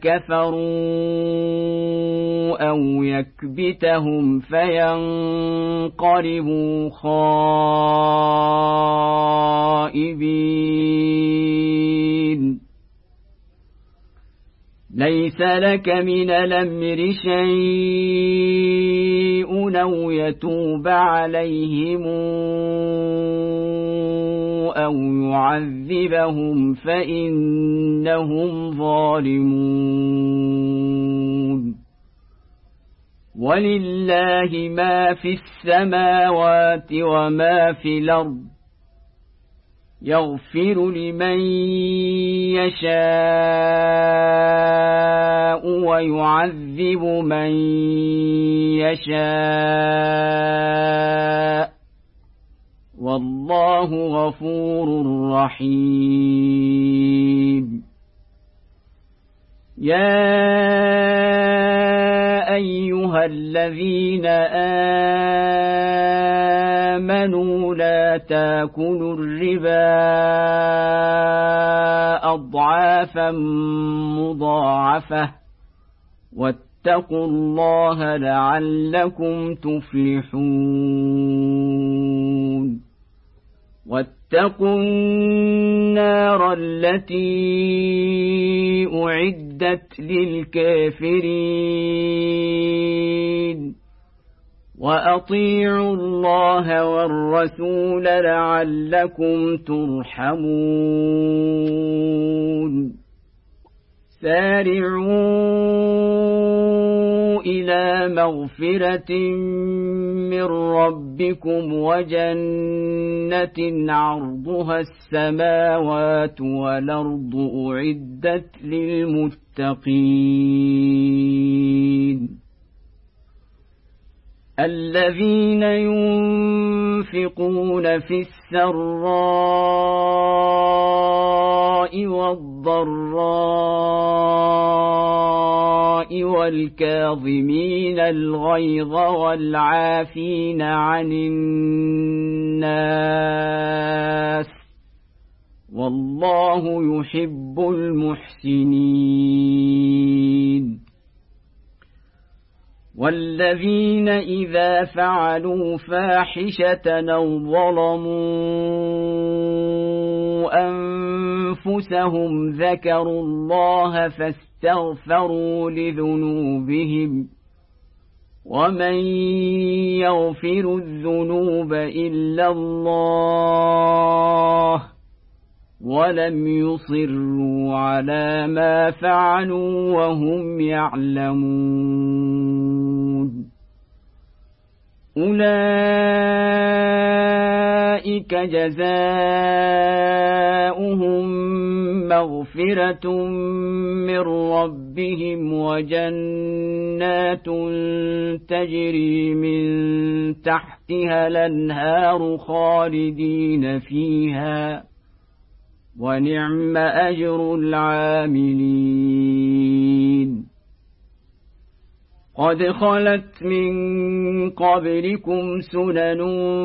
كفروا أو يكبتهم فينقلبوا خائبين ليس لك من الأمر شيء أو يتوب عليهم أو يعذبهم فإنهم ظالمون ولله ما في السماوات وما في الأرض يغفر لمن يشاء ويعذب من يشاء والله غفور رحيم يا أيها الذين آمنوا لا تاكلوا الربا أضعافا مضاعفة واتقوا الله لعلكم تفلحون واتقوا النار التي أعدت للكافرين وأطيعوا الله والرسول لعلكم ترحمون سارعوا إلى مغفرة من ربكم وجنة عرضها السماوات والأرض أعدت للمتقين الذين ينفقون في السراء والضراء والكاظمين الغيظ والعافين عن الناس والله يحب المحسنين والذين إذا فعلوا فاحشة أو ظلموا أنفسهم ذكروا الله فاستغفروا لذنوبهم ومن يغفر الذنوب إلا الله ولم يصروا على ما فعلوا وهم يعلمون أولئك جزاؤهم مغفرة من ربهم وجنات تجري من تحتها الأنهار خالدين فيها ونعم أجر العاملين قد خلت من قبلكم سنن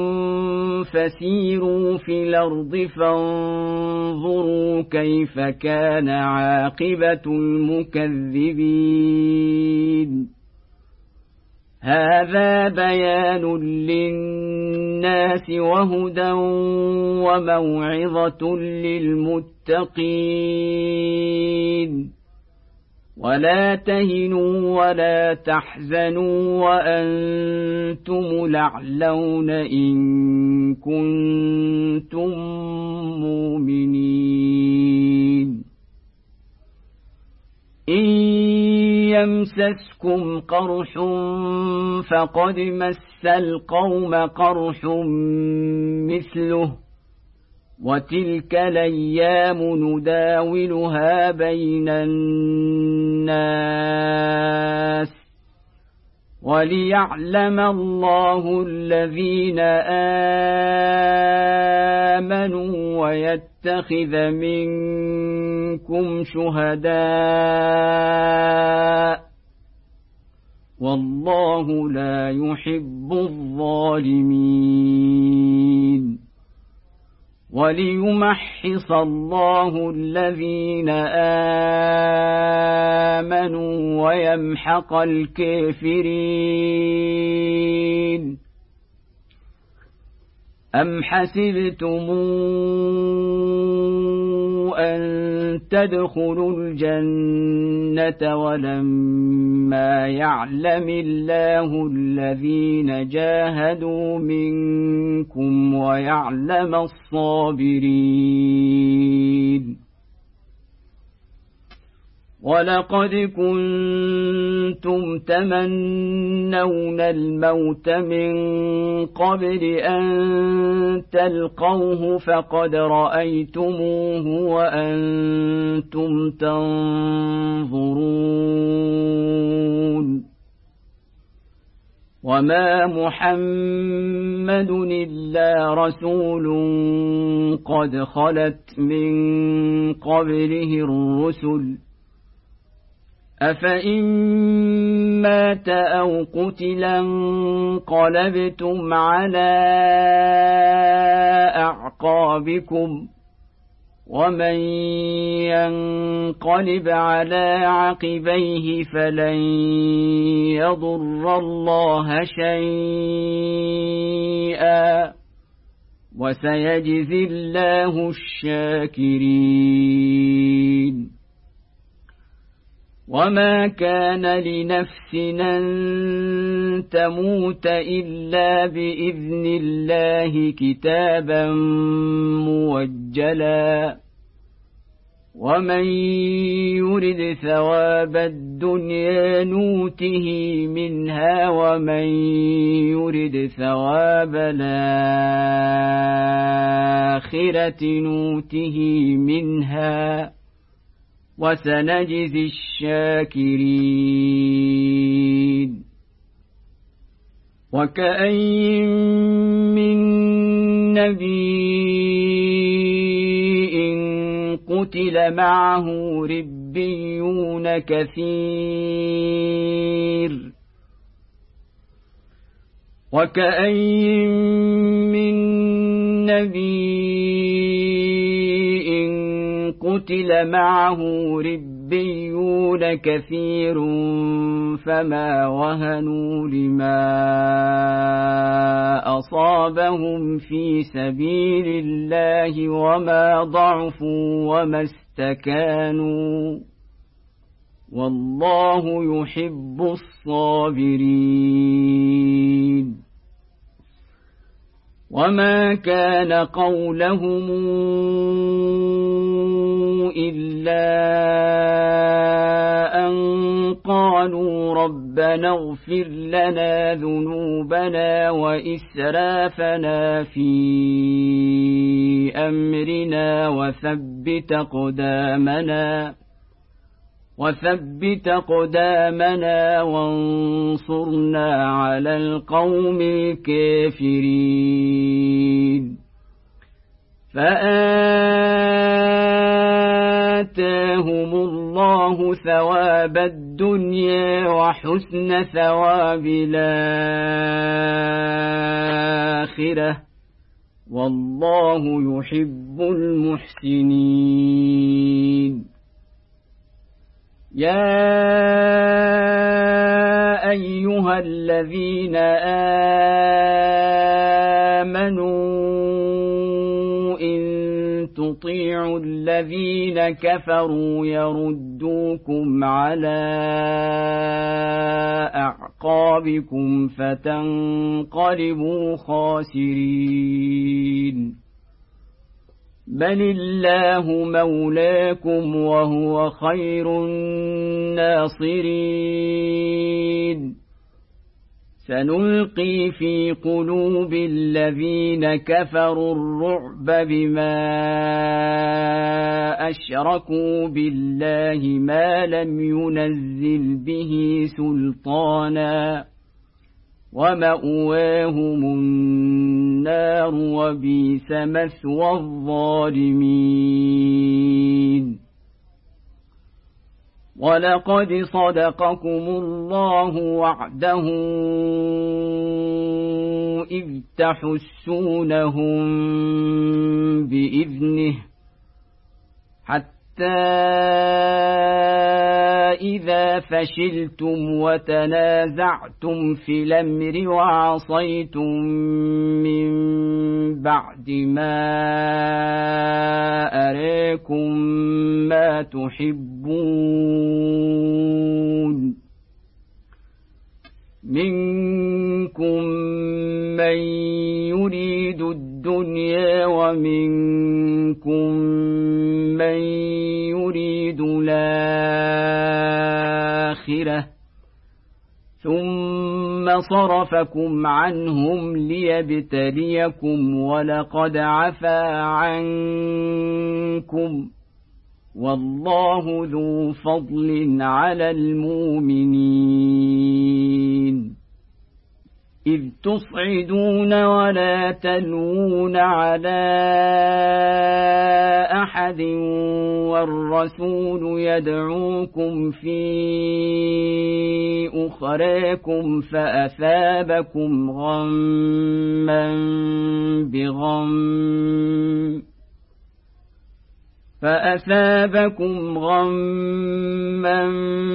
فسيروا في الأرض فانظروا كيف كان عاقبة المكذبين هذا بيان للناس وهدى وموعظة للمتقين ولا تهنوا ولا تحزنوا وأنتم الأعلون إن كنتم مؤمنين إن يمسسكم قرح فقد مس القوم قرح مثله وتلك الأيام نداولها بين الناس وليعلم الله الذين آمنوا ويتخذ منكم شهداء والله لا يحب الظالمين وليمحص الله الذين آمنوا ويمحق الكافرين أم حسبتم أن تدخلوا الجنة ولما يعلم الله الذين جاهدوا منكم ويعلم الصابرين ولقد كنتم تمنون الموت من قبل أن تلقوه فقد رأيتموه وأنتم تنظرون وما محمد إلا رسول قد خلت من قبله الرسل أفإن مات أو قتلا انقلبتم على أعقابكم ومن ينقلب على عقبيه فلن يضر الله شيئا وسيجزي الله الشاكرين وما كان لنفس أن تموت إلا بإذن الله كتابا موجلا ومن يرد ثواب الدنيا نوته منها ومن يرد ثواب الآخرة نوته منها وسنجزي الشاكرين وكأين من نبي قتل معه ربيون كثير وكأين من نبي قتل معه ربيون كثير فما وهنوا لما أصابهم في سبيل الله وما ضعفوا وما استكانوا والله يحب الصابرين وما كان قولهم إلا أن قالوا ربنا اغفر لنا ذنوبنا وإسرافنا في أمرنا وثبت أقدامنا وثبت أقدامنا وانصرنا على القوم الكافرين فآتاهم الله ثواب الدنيا وحسن ثواب الآخرة والله يحب المحسنين يا أيها الذين آمنوا إن تطيعوا الذين كفروا يردوكم على أعقابكم فتنقلبوا خاسرين بل الله مولاكم وهو خير الناصرين سنلقي في قلوب الذين كفروا الرعب بما أشركوا بالله ما لم ينزل به سلطانا ومأواهم النار وبئس مثوى الظالمين ولقد صدقكم الله وعده إذ تحسونهم بإذنه حتى إذا فشلتم وتنازعتم في الأمر وعصيتم من بعد ما أريكم ما تحبون منكم من يريد الدنيا ومنكم من يريد الآخرة ثم صرفكم عنهم ليبتليكم ولقد عفا عنكم والله ذو فضل على المؤمنين إذ تصعدون ولا تلوون على أحد والرسول يدعوكم في أخريكم فأثابكم غما بغم فأثابكم غما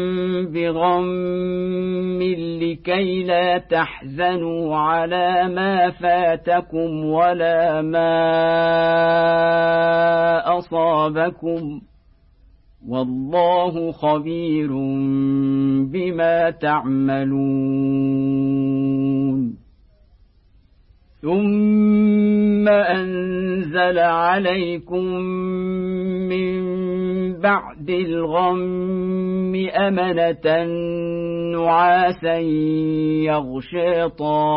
بغم لكي لا تحزنوا على ما فاتكم ولا ما أصابكم والله خبير بما تعملون ثم أنزل عليكم من بعد الغم أمنة نعاسا يغشي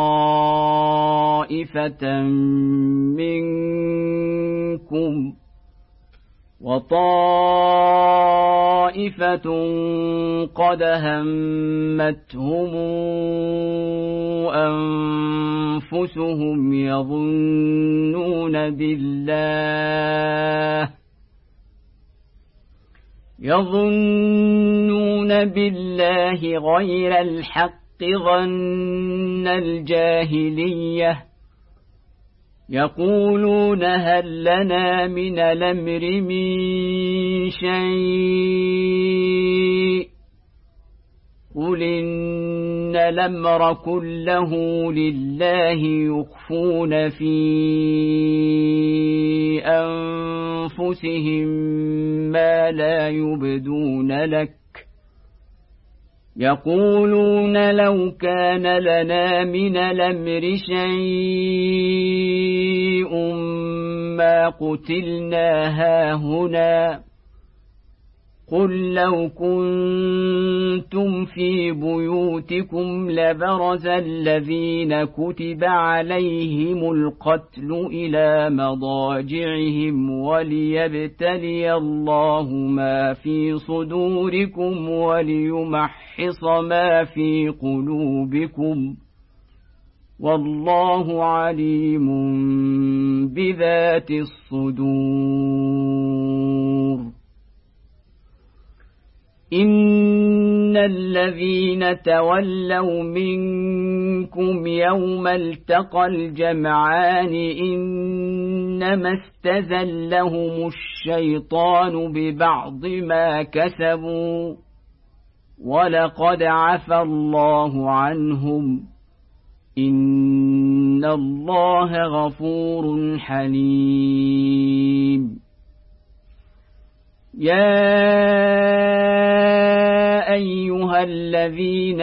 طائفة منكم وطائفة قد همتهم أنفسهم يظنون بالله يظنون بالله غير الحق ظن الجاهلية يقولون هل لنا من الأمر من شيء قل إن الأمر كله لله يخفون في أنفسهم ما لا يبدون لك يقولون لو كان لنا من الأمر شيء ما قتلنا هاهنا قل لو كنتم في بيوتكم لبرز الذين كتب عليهم القتل إلى مضاجعهم وليبتلي الله ما في صدوركم وليمحص ما في قلوبكم والله عليم بذات الصدور إن الذين تولوا منكم يوم التقى الجمعان إنما استزلهم الشيطان ببعض ما كسبوا ولقد عفى الله عنهم إن الله غفور حليم يا أيها الذين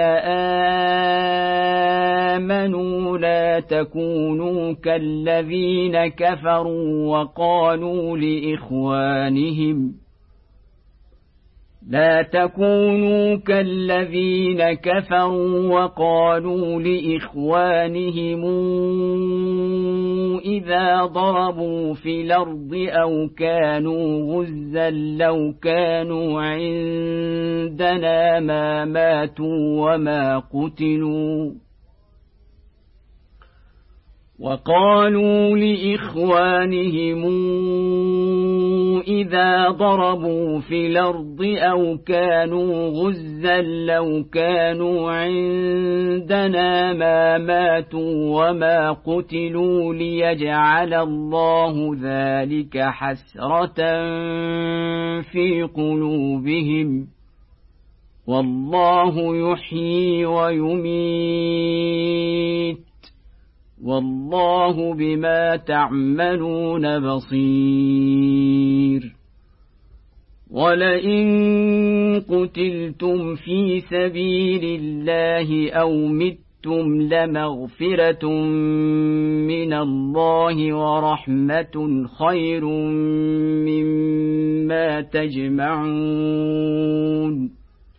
آمنوا لا تكونوا كالذين كفروا وقالوا لإخوانهم لا تكونوا كالذين كفروا وقالوا لإخوانهم إذا ضربوا في الأرض أو كانوا غزا لو كانوا عندنا ما ماتوا وما قتلوا وقالوا لإخوانهم إذا ضربوا في الأرض أو كانوا غزا لو كانوا عندنا ما ماتوا وما قتلوا ليجعل الله ذلك حسرة في قلوبهم والله يحيي ويميت والله بما تعملون بصير ولئن قتلتم في سبيل الله أو متم لمغفرة من الله ورحمة خير مما تجمعون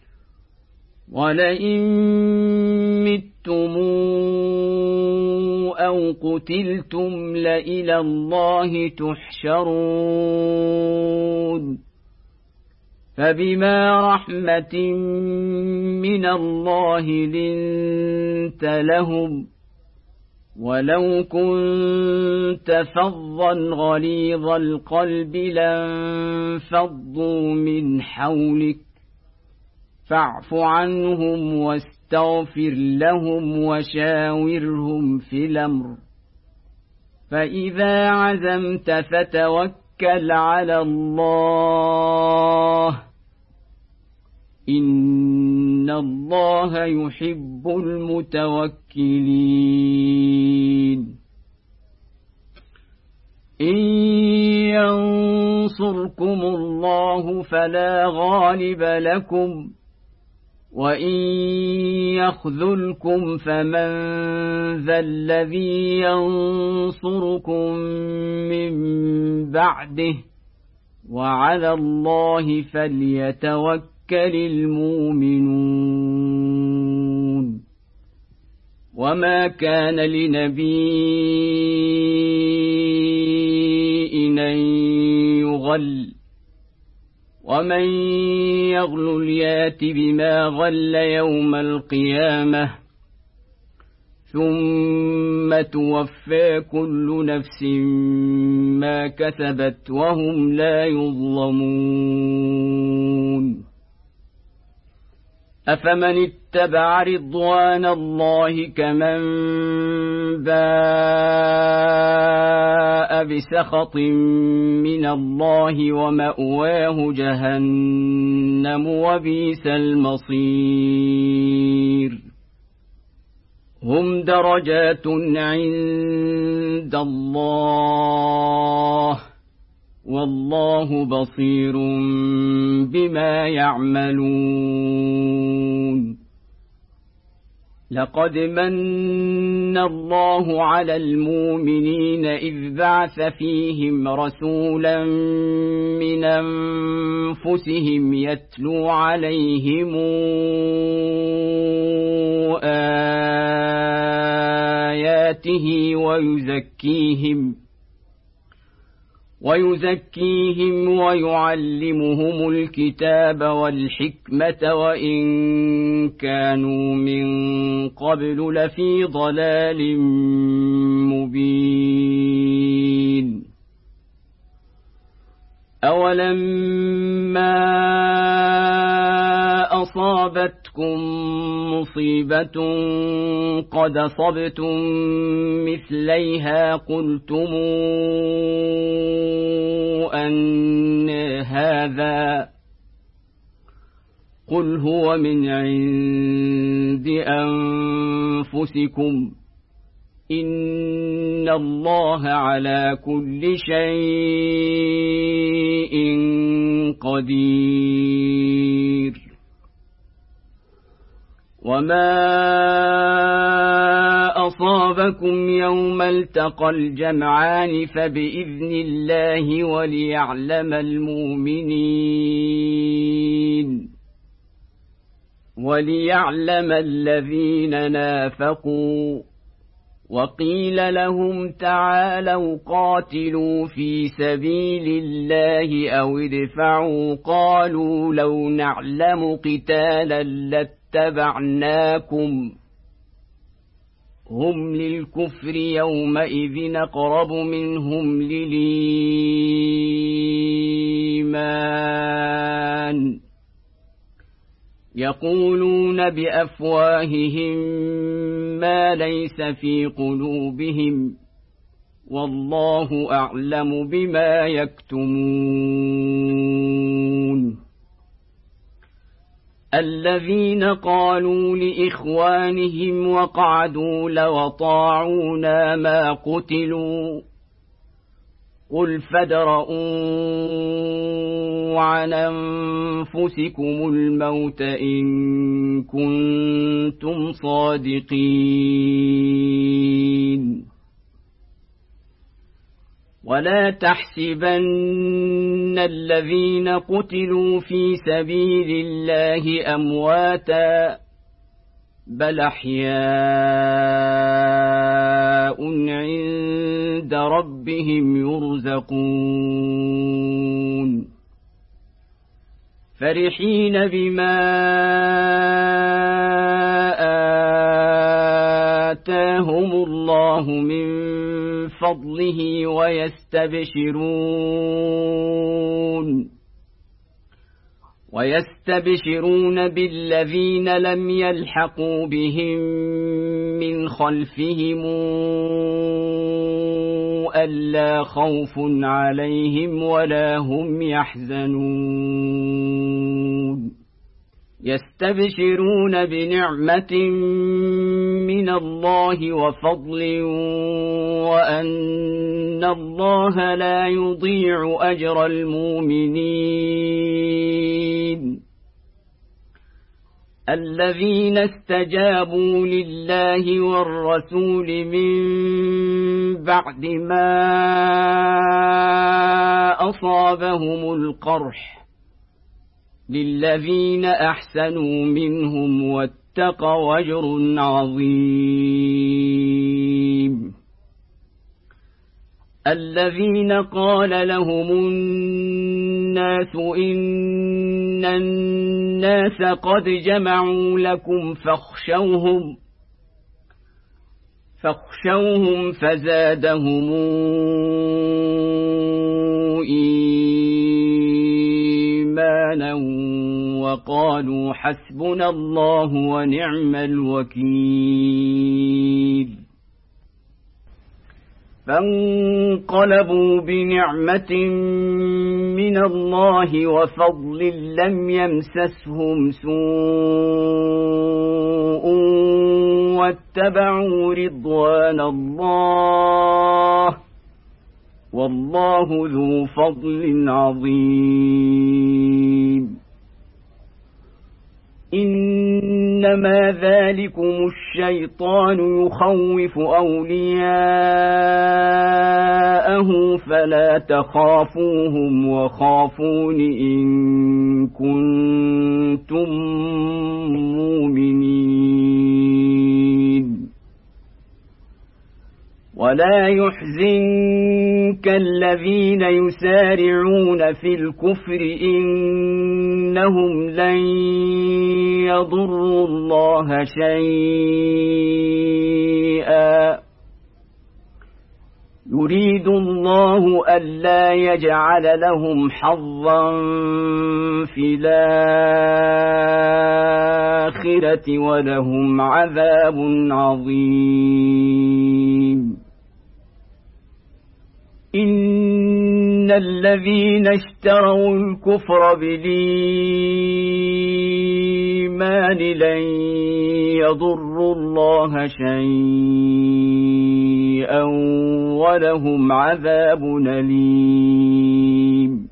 ولئن متم أو قتلتم لإلى الله تحشرون فبما رحمة من الله لنت لهم ولو كنت فظا غليظ القلب لانفضوا من حولك فاعف عنهم واستغفر لهم وشاورهم في الأمر فإذا عزمت فتوكل على الله إن الله يحب المتوكلين إن ينصركم الله فلا غالب لكم وإن يخذلكم فمن ذا الذي ينصركم من بعده وعلى الله فليتوكل المؤمنون وما كان لنبي أن يغل ومن يغل يات بما غل يوم القيامة ثم توفى كل نفس ما كسبت وهم لا يظلمون أفمن اتبع رضوان الله كمن باء بسخط من الله ومأواه جهنم وبئس المصير هم درجات عند الله والله بصير بما يعملون لقد من الله على المؤمنين إذ بعث فيهم رسولا من أنفسهم يتلو عليهم آياته ويزكيهم ويزكيهم ويعلمهم الكتاب والحكمة وإن كانوا من قبل لفي ضلال مبين أولما أصابتكم مصيبة قد أصبتم مثليها قلتم أن هذا قل هو من عند أنفسكم إن الله على كل شيء قدير وما أصابكم يوم التقى الجمعان فبإذن الله وليعلم المؤمنين وليعلم الذين نافقوا وقيل لهم تعالوا قاتلوا في سبيل الله أو ادفعوا قالوا لو نعلم قتالا لاتبعناكم هم للكفر يومئذ أقرب منهم للإيمان يقولون بأفواههم ما ليس في قلوبهم والله أعلم بما يكتمون الذين قالوا لإخوانهم وقعدوا لو طاعونا ما قتلوا قل فادرءوا عن أنفسكم الموت إن كنتم صادقين ولا تحسبن الذين قتلوا في سبيل الله أمواتا بل أحياء عند ربهم يرزقون فرحين بما آتاهم الله من فضله ويستبشرون ويستبشرون بالذين لم يلحقوا بهم من خلفهم ألا خوف عليهم ولا هم يحزنون يستبشرون بنعمة من الله وفضل وأن الله لا يضيع أجر المؤمنين الذين استجابوا لله والرسول من بعد ما أصابهم القرح للذين أحسنوا منهم واتقوا أجر عظيم الذين قال لهم الناس إن الناس قد جمعوا لكم فاخشوهم فاخشوهم فزادهم إيمانا وقالوا حسبنا الله ونعم الوكيل فانقلبوا بنعمة من الله وفضل لم يمسسهم سوء واتبعوا رضوان الله والله ذو فضل عظيم إنما ذلكم الشيطان يخوف أولياءه فلا تخافوهم وخافون إن كنتم مؤمنين ولا يحزنك الذين يسارعون في الكفر إنهم لن يضروا الله شيئا يريد الله ألا يجعل لهم حظا في الآخرة ولهم عذاب عظيم إن الذين اشتروا الكفر بالإيمان لن يضروا الله شيئا ولهم عذاب أليم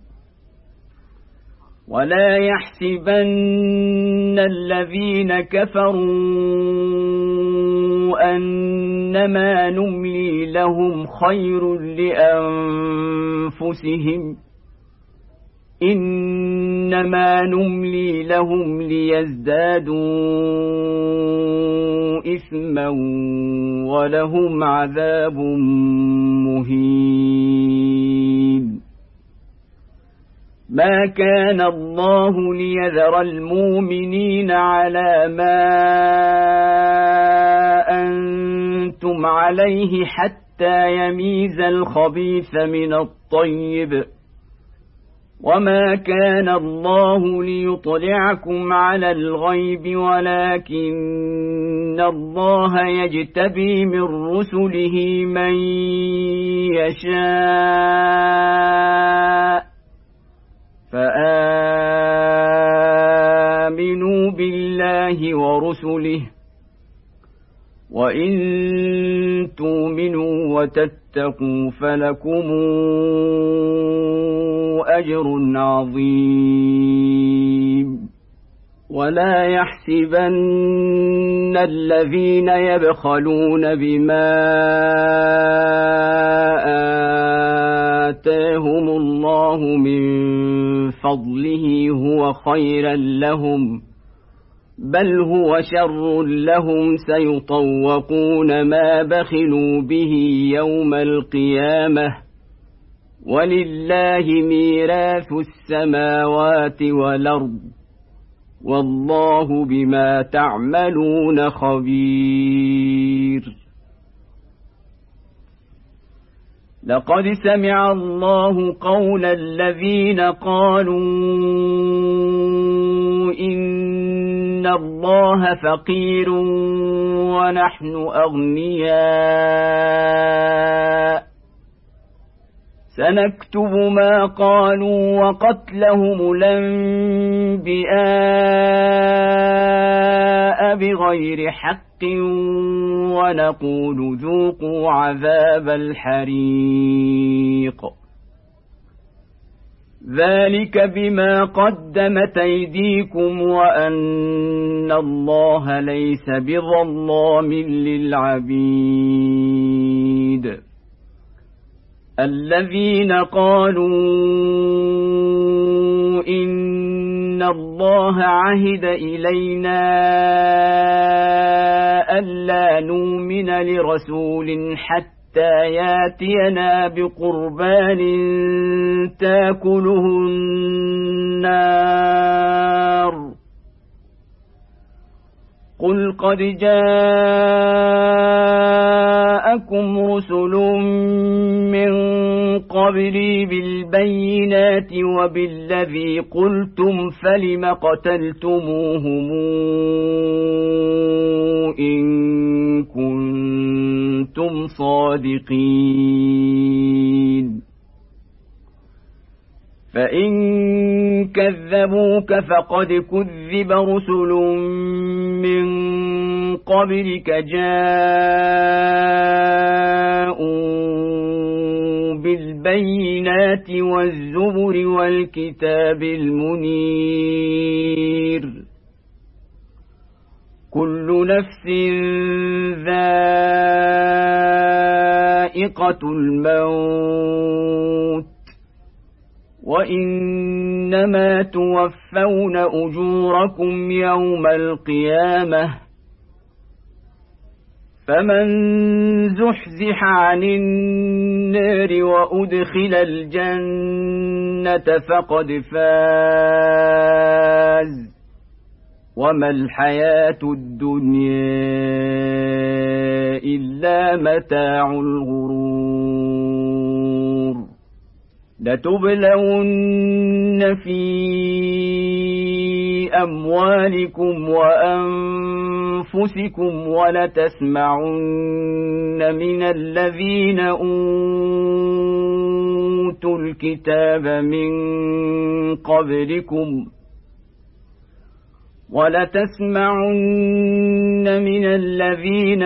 ولا يحسبن الذين كفروا أنما نملي لهم خير لأنفسهم إنما نملي لهم ليزدادوا إثما ولهم عذاب مهين ما كان الله ليذر المؤمنين على ما أنتم عليه حتى يميز الخبيث من الطيب وما كان الله ليطلعكم على الغيب ولكن الله يجتبي من رسله من يشاء فآمنوا آمنوا بالله ورسله وإن تؤمنوا وتتقوا فلكم أجر عظيم ولا يحسبن الذين يبخلون بما آتاهم الله من فضله هو خيرا لهم بل هو شر لهم سيطوقون ما بخلوا به يوم القيامة ولله ميراث السماوات والأرض والله بما تعملون خبير لقد سمع الله قول الذين قالوا إن الله فقير ونحن أغنياء سنكتب ما قالوا وقتلهم الأنبياء بغير حق ونقول ذوقوا عذاب الحريق ذلك بما قدمت أيديكم وأن الله ليس بظلام للعبيد الذين قالوا إن الله عهد إلينا ألا نؤمن لرسول حتى ياتينا بقربان تاكله النار قل قد جاءكم رسل من قبلي بالبينات وبالذي قلتم فلم قتلتموهم إن كنتم صادقين فإن كذبوك فقد كذب رسل من قبلك جاءوا بالبينات والزبر والكتاب المنير كل نفس ذائقة الموت وإنما توفون أجوركم يوم القيامة فمن زحزح عن النار وأدخل الجنة فقد فاز وما الحياة الدنيا إلا متاع الغرور لتبلون في أموالكم وأنفسكم ولتسمعن من الذين أوتوا الكتاب من قبلكم ولتسمعن من الذين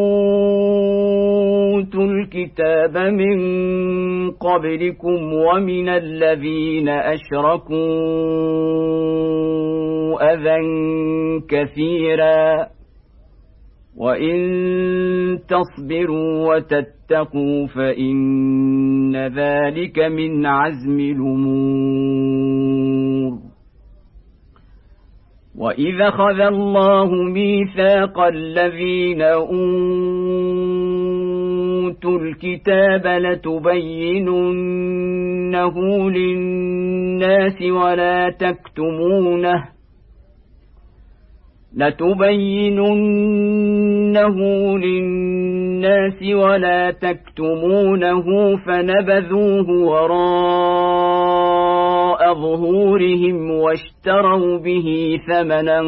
أوتوا الكتاب من قبلكم ومن الذين أشركوا أذى كثيرا وإن تصبروا وتتقوا فإن ذلك من عزم الأمور وإذا أخذ الله ميثاق الذين أوتوا الكتاب لتبيننه للناس ولا تكتمونه لتبيننه للناس ولا تكتمونه فنبذوه وراء ظهورهم واشتروا به ثمنا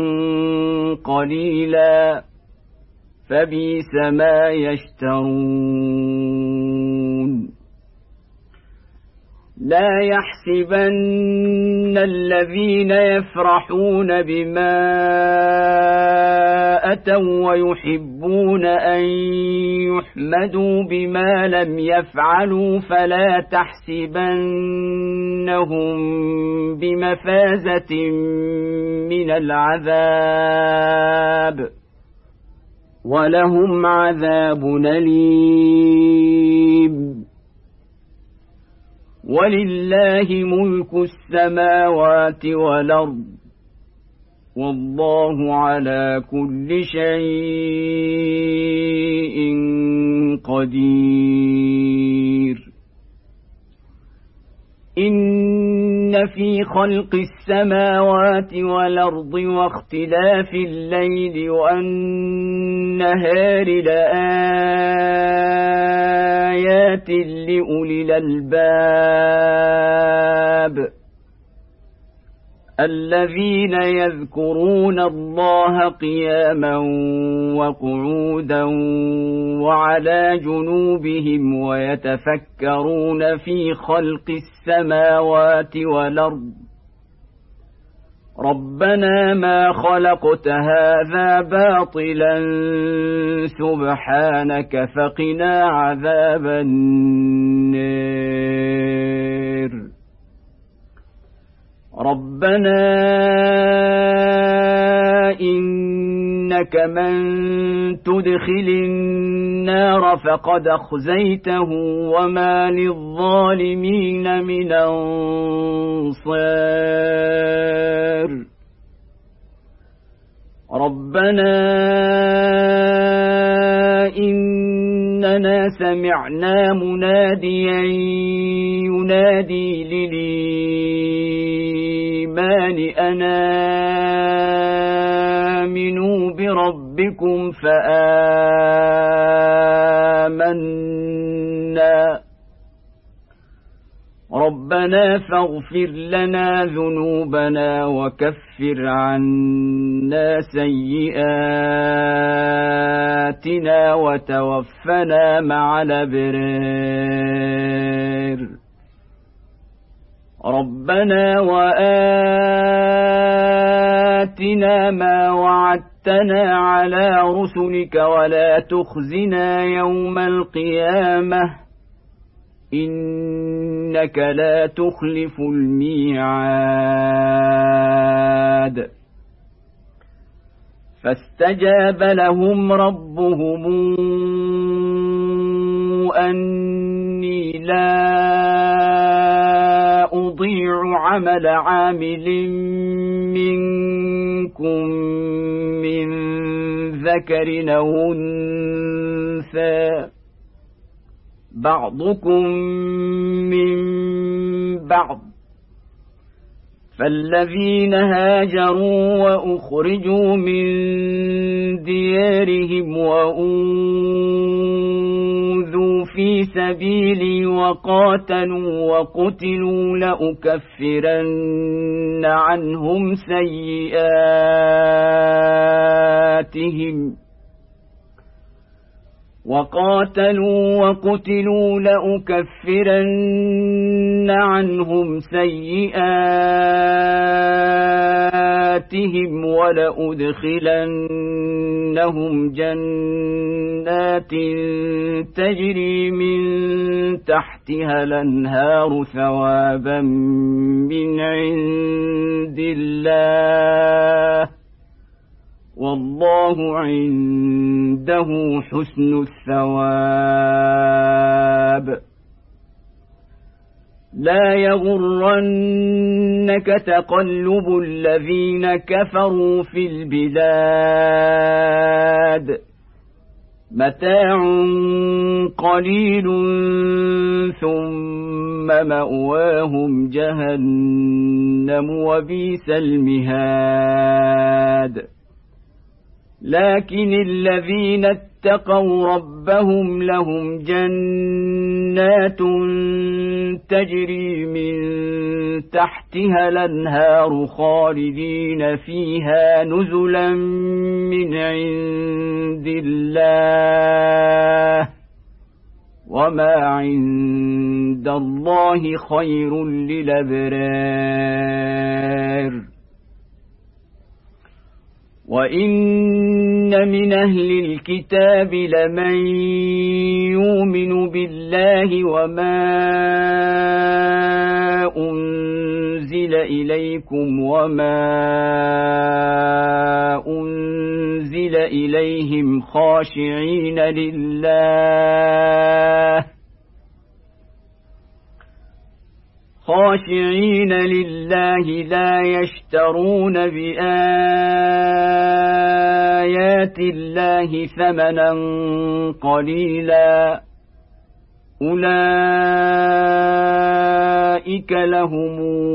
قليلا فبئس ما يشترون لا يحسبن الذين يفرحون بما أتوا ويحبون أن يحمدوا بما لم يفعلوا فلا تحسبنهم بمفازة من العذاب ولهم عذاب أليم. ولله ملك السماوات والأرض والله على كل شيء قدير. إن في خلق السماوات والأرض واختلاف الليل والنهار لآيات لأولي الألباب الذين يذكرون الله قياما وقعودا وعلى جنوبهم ويتفكرون في خلق السماوات والأرض ربنا ما خلقت هذا باطلا سبحانك فقنا عذاب النار. ربنا إنك من تدخل النار فقد أخزيته وما للظالمين من أنصار. ربنا إننا سمعنا مناديا ينادي للإيمان أن آمنوا بربكم فآمنا. ربنا فاغفر لنا ذنوبنا وكفر عنا سيئاتنا وتوفنا مع الأبرار. ربنا وآتنا ما وعدتنا على رسلك ولا تخزنا يوم القيامة إنك لا تخلف الميعاد. فاستجاب لهم ربهم أني لا أضيع عمل عامل منكم من ذكر أو أنثى بعضكم من بعض. فالذين هاجروا وأخرجوا من ديارهم وأوذوا في سبيلي وقاتلوا وقتلوا لأكفرن عنهم سيئاتهم وقاتلوا وقتلوا لأكفرن عنهم سيئاتهم ولأدخلنهم جنات تجري من تحتها الأنهار ثوابا من عند الله والله عنده حسن الثواب. لا يغرنك تقلب الذين كفروا في البلاد متاع قليل ثم مأواهم جهنم وبئس المهاد. لكن الذين اتقوا ربهم لهم جنات تجري من تحتها الأنهار خالدين فيها نزلا من عند الله وما عند الله خير للأبرار وإن من أهل الكتاب لمن يؤمن بالله وما أنزل إليكم وما أنزل إليهم خاشعين لله خاشعين لله لا يشترون بآيات الله ثمنا قليلا أولئك لهم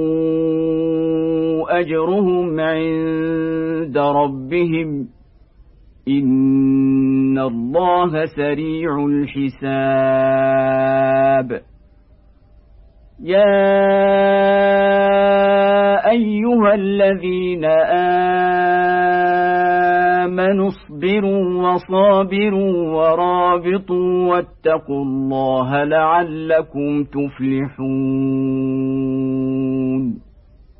أجرهم عند ربهم إن الله سريع الحساب يا أيها الذين آمنوا اصبروا وصابروا ورابطوا واتقوا الله لعلكم تفلحون